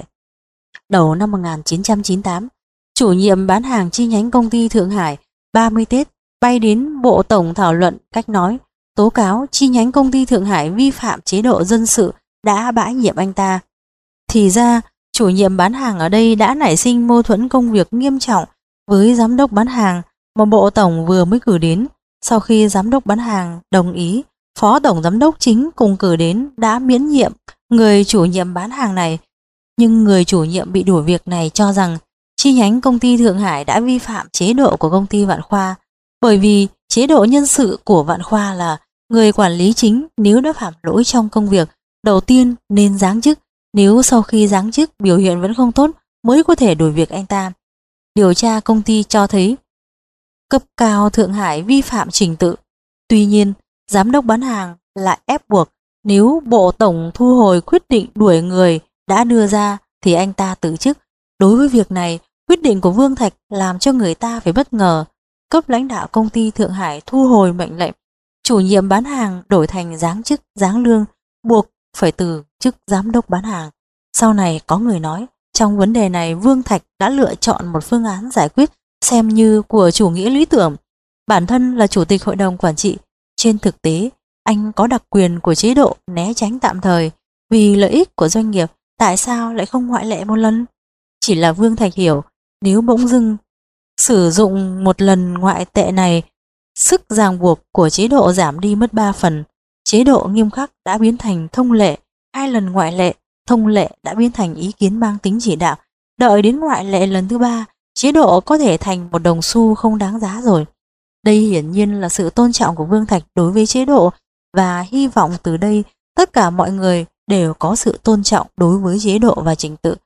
Đầu năm một nghìn chín trăm chín mươi tám, chủ nhiệm bán hàng chi nhánh công ty Thượng Hải ba mươi Tết bay đến bộ tổng thảo luận cách nói, tố cáo chi nhánh công ty Thượng Hải vi phạm chế độ dân sự đã bãi nhiệm anh ta. Thì ra, chủ nhiệm bán hàng ở đây đã nảy sinh mâu thuẫn công việc nghiêm trọng với giám đốc bán hàng mà bộ tổng vừa mới cử đến. Sau khi giám đốc bán hàng đồng ý, phó tổng giám đốc chính cùng cử đến đã miễn nhiệm người chủ nhiệm bán hàng này. Nhưng người chủ nhiệm bị đuổi việc này cho rằng chi nhánh công ty Thượng Hải đã vi phạm chế độ của công ty Vạn Khoa, bởi vì Chế độ nhân sự của Vạn Khoa là người quản lý chính nếu đã phạm lỗi trong công việc, đầu tiên nên giáng chức, nếu sau khi giáng chức biểu hiện vẫn không tốt mới có thể đổi việc anh ta. Điều tra công ty cho thấy cấp cao Thượng Hải vi phạm trình tự. Tuy nhiên, giám đốc bán hàng lại ép buộc nếu Bộ Tổng thu hồi quyết định đuổi người đã đưa ra thì anh ta từ chức. Đối với việc này, quyết định của Vương Thạch làm cho người ta phải bất ngờ. Cấp lãnh đạo công ty Thượng Hải thu hồi mệnh lệnh, chủ nhiệm bán hàng đổi thành giáng chức, giáng lương, buộc phải từ chức giám đốc bán hàng. Sau này có người nói, trong vấn đề này Vương Thạch đã lựa chọn một phương án giải quyết xem như của chủ nghĩa lý tưởng. Bản thân là chủ tịch hội đồng quản trị, trên thực tế anh có đặc quyền của chế độ né tránh tạm thời vì lợi ích của doanh nghiệp, tại sao lại không ngoại lệ một lần? Chỉ là Vương Thạch hiểu, nếu bỗng dưng sử dụng một lần ngoại tệ này, sức ràng buộc của chế độ giảm đi mất ba phần. Chế độ nghiêm khắc đã biến thành thông lệ, hai lần ngoại lệ, thông lệ đã biến thành ý kiến mang tính chỉ đạo. Đợi đến ngoại lệ lần thứ ba, chế độ có thể thành một đồng xu không đáng giá rồi. Đây hiển nhiên là sự tôn trọng của Vương Thạch đối với chế độ, và hy vọng từ đây tất cả mọi người đều có sự tôn trọng đối với chế độ và trình tự.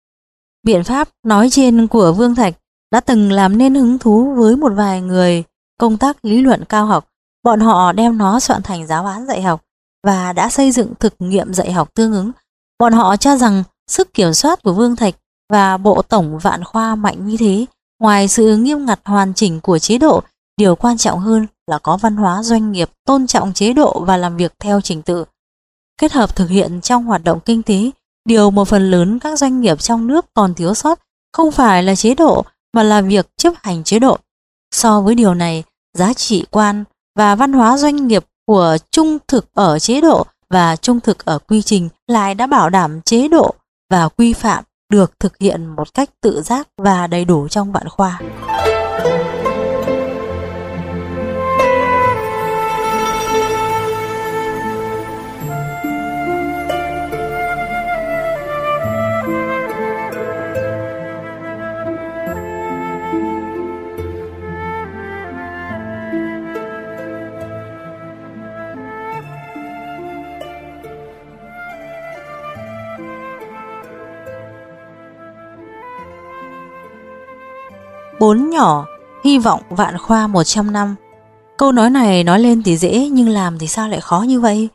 Biện pháp nói trên của Vương Thạch đã từng làm nên hứng thú với một vài người công tác lý luận cao học. Bọn họ đem nó soạn thành giáo án dạy học và đã xây dựng thực nghiệm dạy học tương ứng. Bọn họ cho rằng sức kiểm soát của Vương Thạch và Bộ Tổng Vạn Khoa mạnh như thế, ngoài sự nghiêm ngặt hoàn chỉnh của chế độ, điều quan trọng hơn là có văn hóa doanh nghiệp tôn trọng chế độ và làm việc theo trình tự. Kết hợp thực hiện trong hoạt động kinh tế, điều một phần lớn các doanh nghiệp trong nước còn thiếu sót không phải là chế độ mà là việc chấp hành chế độ. So với điều này, giá trị quan và văn hóa doanh nghiệp của trung thực ở chế độ và trung thực ở quy trình lại đã bảo đảm chế độ và quy phạm được thực hiện một cách tự giác và đầy đủ trong Vạn Khoa. Bốn nhỏ, hy vọng Vạn Khoa một trăm năm. Câu nói này nói lên thì dễ nhưng làm thì sao lại khó như vậy?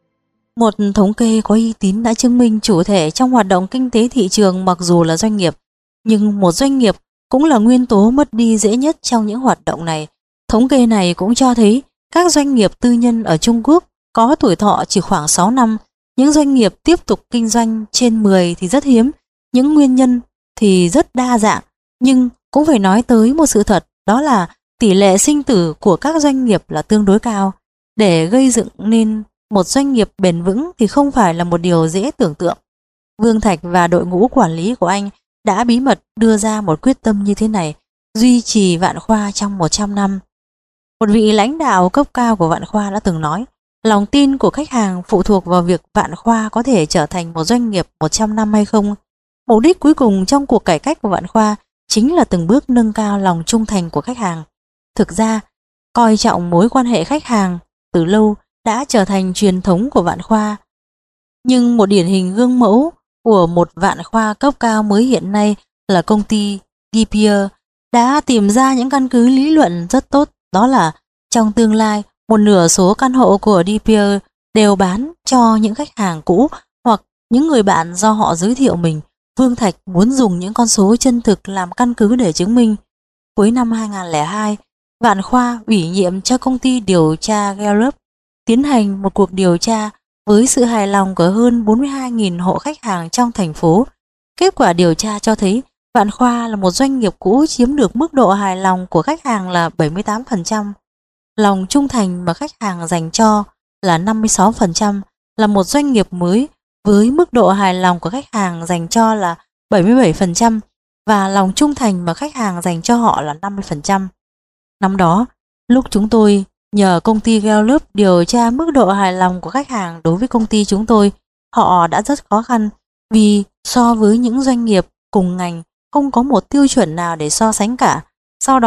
Một thống kê có uy tín đã chứng minh chủ thể trong hoạt động kinh tế thị trường mặc dù là doanh nghiệp, nhưng một doanh nghiệp cũng là nguyên tố mất đi dễ nhất trong những hoạt động này. Thống kê này cũng cho thấy các doanh nghiệp tư nhân ở Trung Quốc có tuổi thọ chỉ khoảng sáu năm, những doanh nghiệp tiếp tục kinh doanh trên mười thì rất hiếm, những nguyên nhân thì rất đa dạng, nhưng cũng phải nói tới một sự thật, đó là tỷ lệ sinh tử của các doanh nghiệp là tương đối cao. Để gây dựng nên một doanh nghiệp bền vững thì không phải là một điều dễ tưởng tượng. Vương Thạch và đội ngũ quản lý của anh đã bí mật đưa ra một quyết tâm như thế này, duy trì Vạn Khoa trong một trăm năm. Một vị lãnh đạo cấp cao của Vạn Khoa đã từng nói, lòng tin của khách hàng phụ thuộc vào việc Vạn Khoa có thể trở thành một doanh nghiệp một trăm năm hay không. Mục đích cuối cùng trong cuộc cải cách của Vạn Khoa chính là từng bước nâng cao lòng trung thành của khách hàng. Thực ra, coi trọng mối quan hệ khách hàng từ lâu đã trở thành truyền thống của Vạn Khoa. Nhưng một điển hình gương mẫu của một Vạn Khoa cấp cao mới hiện nay là công ty đê pê e đã tìm ra những căn cứ lý luận rất tốt, đó là trong tương lai một nửa số căn hộ của đê pê e đều bán cho những khách hàng cũ hoặc những người bạn do họ giới thiệu mình. Vương Thạch muốn dùng những con số chân thực làm căn cứ để chứng minh. Cuối năm hai nghìn không trăm lẻ hai, Vạn Khoa ủy nhiệm cho công ty điều tra Gallup tiến hành một cuộc điều tra với sự hài lòng của hơn bốn mươi hai nghìn hộ khách hàng trong thành phố. Kết quả điều tra cho thấy Vạn Khoa là một doanh nghiệp cũ chiếm được mức độ hài lòng của khách hàng là bảy mươi tám phần trăm. Lòng trung thành mà khách hàng dành cho là năm mươi sáu phần trăm, là một doanh nghiệp mới với mức độ hài lòng của khách hàng dành cho là bảy mươi bảy phần trăm và lòng trung thành mà khách hàng dành cho họ là năm mươi phần trăm. Năm đó, lúc chúng tôi nhờ công ty Gallup điều tra mức độ hài lòng của khách hàng đối với công ty chúng tôi, họ đã rất khó khăn vì so với những doanh nghiệp cùng ngành không có một tiêu chuẩn nào để so sánh cả. Sau đó,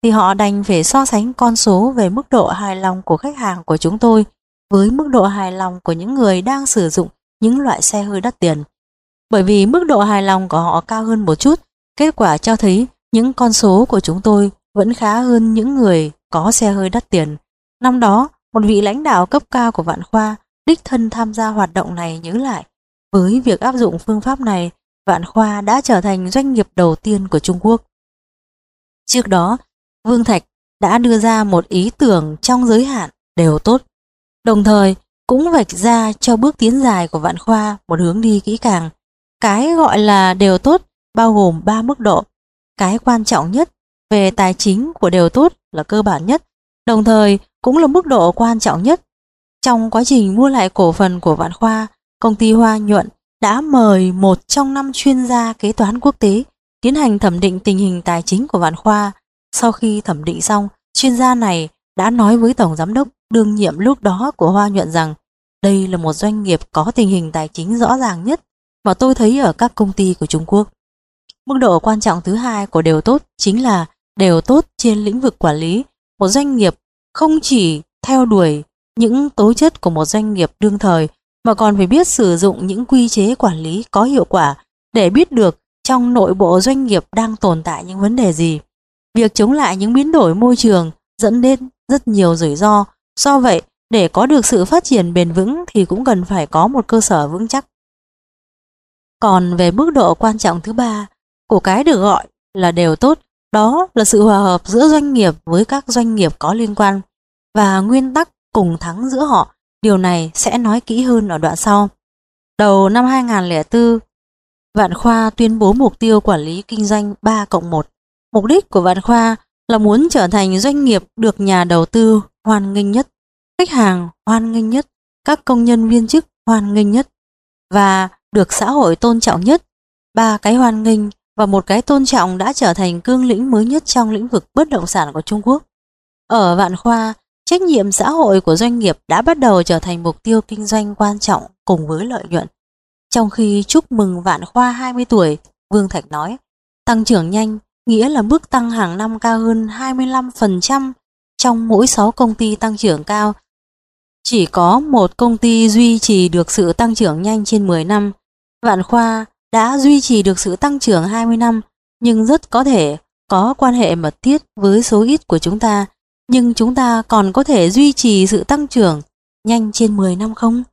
thì họ đành phải so sánh con số về mức độ hài lòng của khách hàng của chúng tôi với mức độ hài lòng của những người đang sử dụng những loại xe hơi đắt tiền. Bởi vì mức độ hài lòng của họ cao hơn một chút, kết quả cho thấy những con số của chúng tôi vẫn khá hơn những người có xe hơi đắt tiền. Năm đó, một vị lãnh đạo cấp cao của Vạn Khoa đích thân tham gia hoạt động này nhớ lại, với việc áp dụng phương pháp này, Vạn Khoa đã trở thành doanh nghiệp đầu tiên của Trung Quốc. Trước đó, Vương Thạch đã đưa ra một ý tưởng trong giới hạn đều tốt, đồng thời cũng vạch ra cho bước tiến dài của Vạn Khoa một hướng đi kỹ càng. Cái gọi là đều tốt bao gồm ba mức độ. Cái quan trọng nhất về tài chính của đều tốt là cơ bản nhất, đồng thời cũng là mức độ quan trọng nhất. Trong quá trình mua lại cổ phần của Vạn Khoa, công ty Hoa Nhuận đã mời một trong năm chuyên gia kế toán quốc tế tiến hành thẩm định tình hình tài chính của Vạn Khoa. Sau khi thẩm định xong, chuyên gia này đã nói với tổng giám đốc đương nhiệm lúc đó của Hoa Nhuận rằng đây là một doanh nghiệp có tình hình tài chính rõ ràng nhất mà tôi thấy ở các công ty của Trung Quốc. Mức độ quan trọng thứ hai của đều tốt chính là đều tốt trên lĩnh vực quản lý. Một doanh nghiệp không chỉ theo đuổi những tố chất của một doanh nghiệp đương thời mà còn phải biết sử dụng những quy chế quản lý có hiệu quả để biết được trong nội bộ doanh nghiệp đang tồn tại những vấn đề gì. Việc chống lại những biến đổi môi trường dẫn đến rất nhiều rủi ro. Do vậy, để có được sự phát triển bền vững thì cũng cần phải có một cơ sở vững chắc. Còn về mức độ quan trọng thứ ba của cái được gọi là đều tốt, đó là sự hòa hợp giữa doanh nghiệp với các doanh nghiệp có liên quan và nguyên tắc cùng thắng giữa họ. Điều này sẽ nói kỹ hơn ở đoạn sau. Đầu năm hai nghìn không trăm lẻ bốn, Vạn Khoa tuyên bố mục tiêu quản lý kinh doanh ba cộng một. Mục đích của Vạn Khoa là muốn trở thành doanh nghiệp được nhà đầu tư hoan nghênh nhất, khách hàng hoan nghênh nhất, các công nhân viên chức hoan nghênh nhất và được xã hội tôn trọng nhất. Ba cái hoan nghênh và một cái tôn trọng đã trở thành cương lĩnh mới nhất trong lĩnh vực bất động sản của Trung Quốc. Ở Vạn Khoa, trách nhiệm xã hội của doanh nghiệp đã bắt đầu trở thành mục tiêu kinh doanh quan trọng cùng với lợi nhuận. Trong khi chúc mừng Vạn Khoa hai mươi tuổi, Vương Thạch nói, tăng trưởng nhanh nghĩa là mức tăng hàng năm cao hơn hai mươi lăm phần trăm. Trong mỗi sáu công ty tăng trưởng cao, chỉ có một công ty duy trì được sự tăng trưởng nhanh trên mười năm. Vạn Khoa đã duy trì được sự tăng trưởng hai mươi năm, nhưng rất có thể có quan hệ mật thiết với số ít của chúng ta. Nhưng chúng ta còn có thể duy trì sự tăng trưởng nhanh trên mười năm không?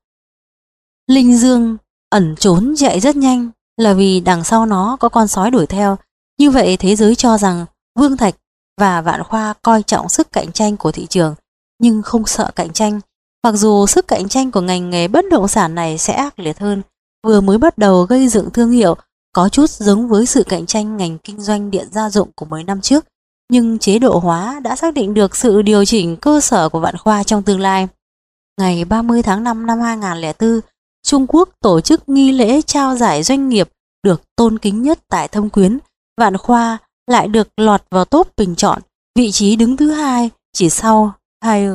Linh Dương ẩn trốn chạy rất nhanh là vì đằng sau nó có con sói đuổi theo. Như vậy thế giới cho rằng Vương Thạch và Vạn Khoa coi trọng sức cạnh tranh của thị trường nhưng không sợ cạnh tranh. Mặc dù sức cạnh tranh của ngành nghề bất động sản này sẽ ác liệt hơn, vừa mới bắt đầu gây dựng thương hiệu, có chút giống với sự cạnh tranh ngành kinh doanh điện gia dụng của mấy năm trước, nhưng chế độ hóa đã xác định được sự điều chỉnh cơ sở của Vạn Khoa trong tương lai. Ngày ba mươi tháng năm năm hai nghìn không trăm lẻ bốn, Trung Quốc tổ chức nghi lễ trao giải doanh nghiệp được tôn kính nhất tại Thâm Quyến. Vạn Khoa lại được lọt vào top bình chọn, vị trí đứng thứ hai chỉ sau Haier.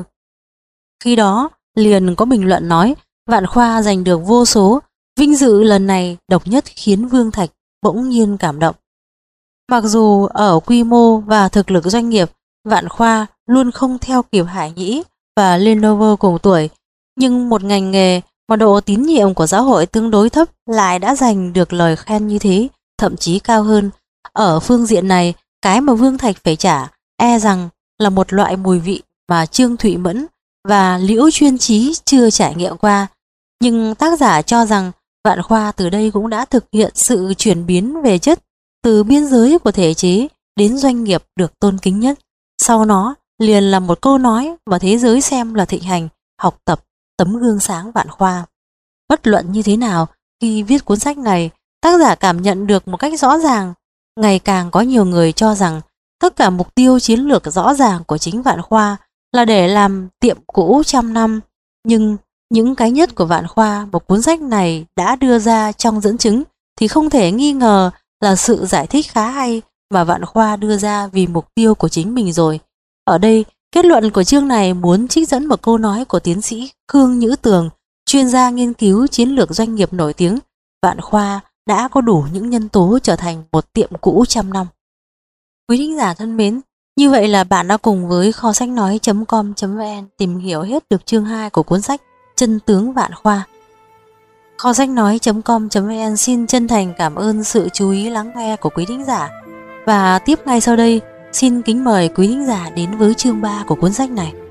Khi đó, liền có bình luận nói Vạn Khoa giành được vô số, vinh dự lần này độc nhất khiến Vương Thạch bỗng nhiên cảm động. Mặc dù ở quy mô và thực lực doanh nghiệp, Vạn Khoa luôn không theo kịp Hải Nhĩ và Lenovo cùng tuổi, nhưng một ngành nghề mà độ tín nhiệm của xã hội tương đối thấp lại đã giành được lời khen như thế, thậm chí cao hơn. Ở phương diện này, cái mà Vương Thạch phải trả e rằng là một loại mùi vị mà Trương Thụy Mẫn và Liễu Chuyên Chí chưa trải nghiệm qua. Nhưng tác giả cho rằng Vạn Khoa từ đây cũng đã thực hiện sự chuyển biến về chất, từ biên giới của thể chế đến doanh nghiệp được tôn kính nhất. Sau nó liền là một câu nói mà thế giới xem là thịnh hành, học tập tấm gương sáng Vạn Khoa. Bất luận như thế nào, khi viết cuốn sách này, tác giả cảm nhận được một cách rõ ràng, ngày càng có nhiều người cho rằng tất cả mục tiêu chiến lược rõ ràng của chính Vạn Khoa là để làm tiệm cũ trăm năm. Nhưng những cái nhất của Vạn Khoa một cuốn sách này đã đưa ra trong dẫn chứng thì không thể nghi ngờ là sự giải thích khá hay mà Vạn Khoa đưa ra vì mục tiêu của chính mình rồi. Ở đây, kết luận của chương này muốn trích dẫn một câu nói của tiến sĩ Khương Nhữ Tường, chuyên gia nghiên cứu chiến lược doanh nghiệp nổi tiếng. Vạn Khoa đã có đủ những nhân tố trở thành một tiệm cũ trăm năm. Quý thính giả thân mến, Như vậy là bạn đã cùng với kho sách nói chấm com chấm vn tìm hiểu hết được chương hai của cuốn sách Chân tướng Vạn Khoa. Kho sách nói chấm com chấm vn xin chân thành cảm ơn sự chú ý lắng nghe của quý thính giả. Và tiếp ngay sau đây, xin kính mời quý thính giả đến với chương ba của cuốn sách này.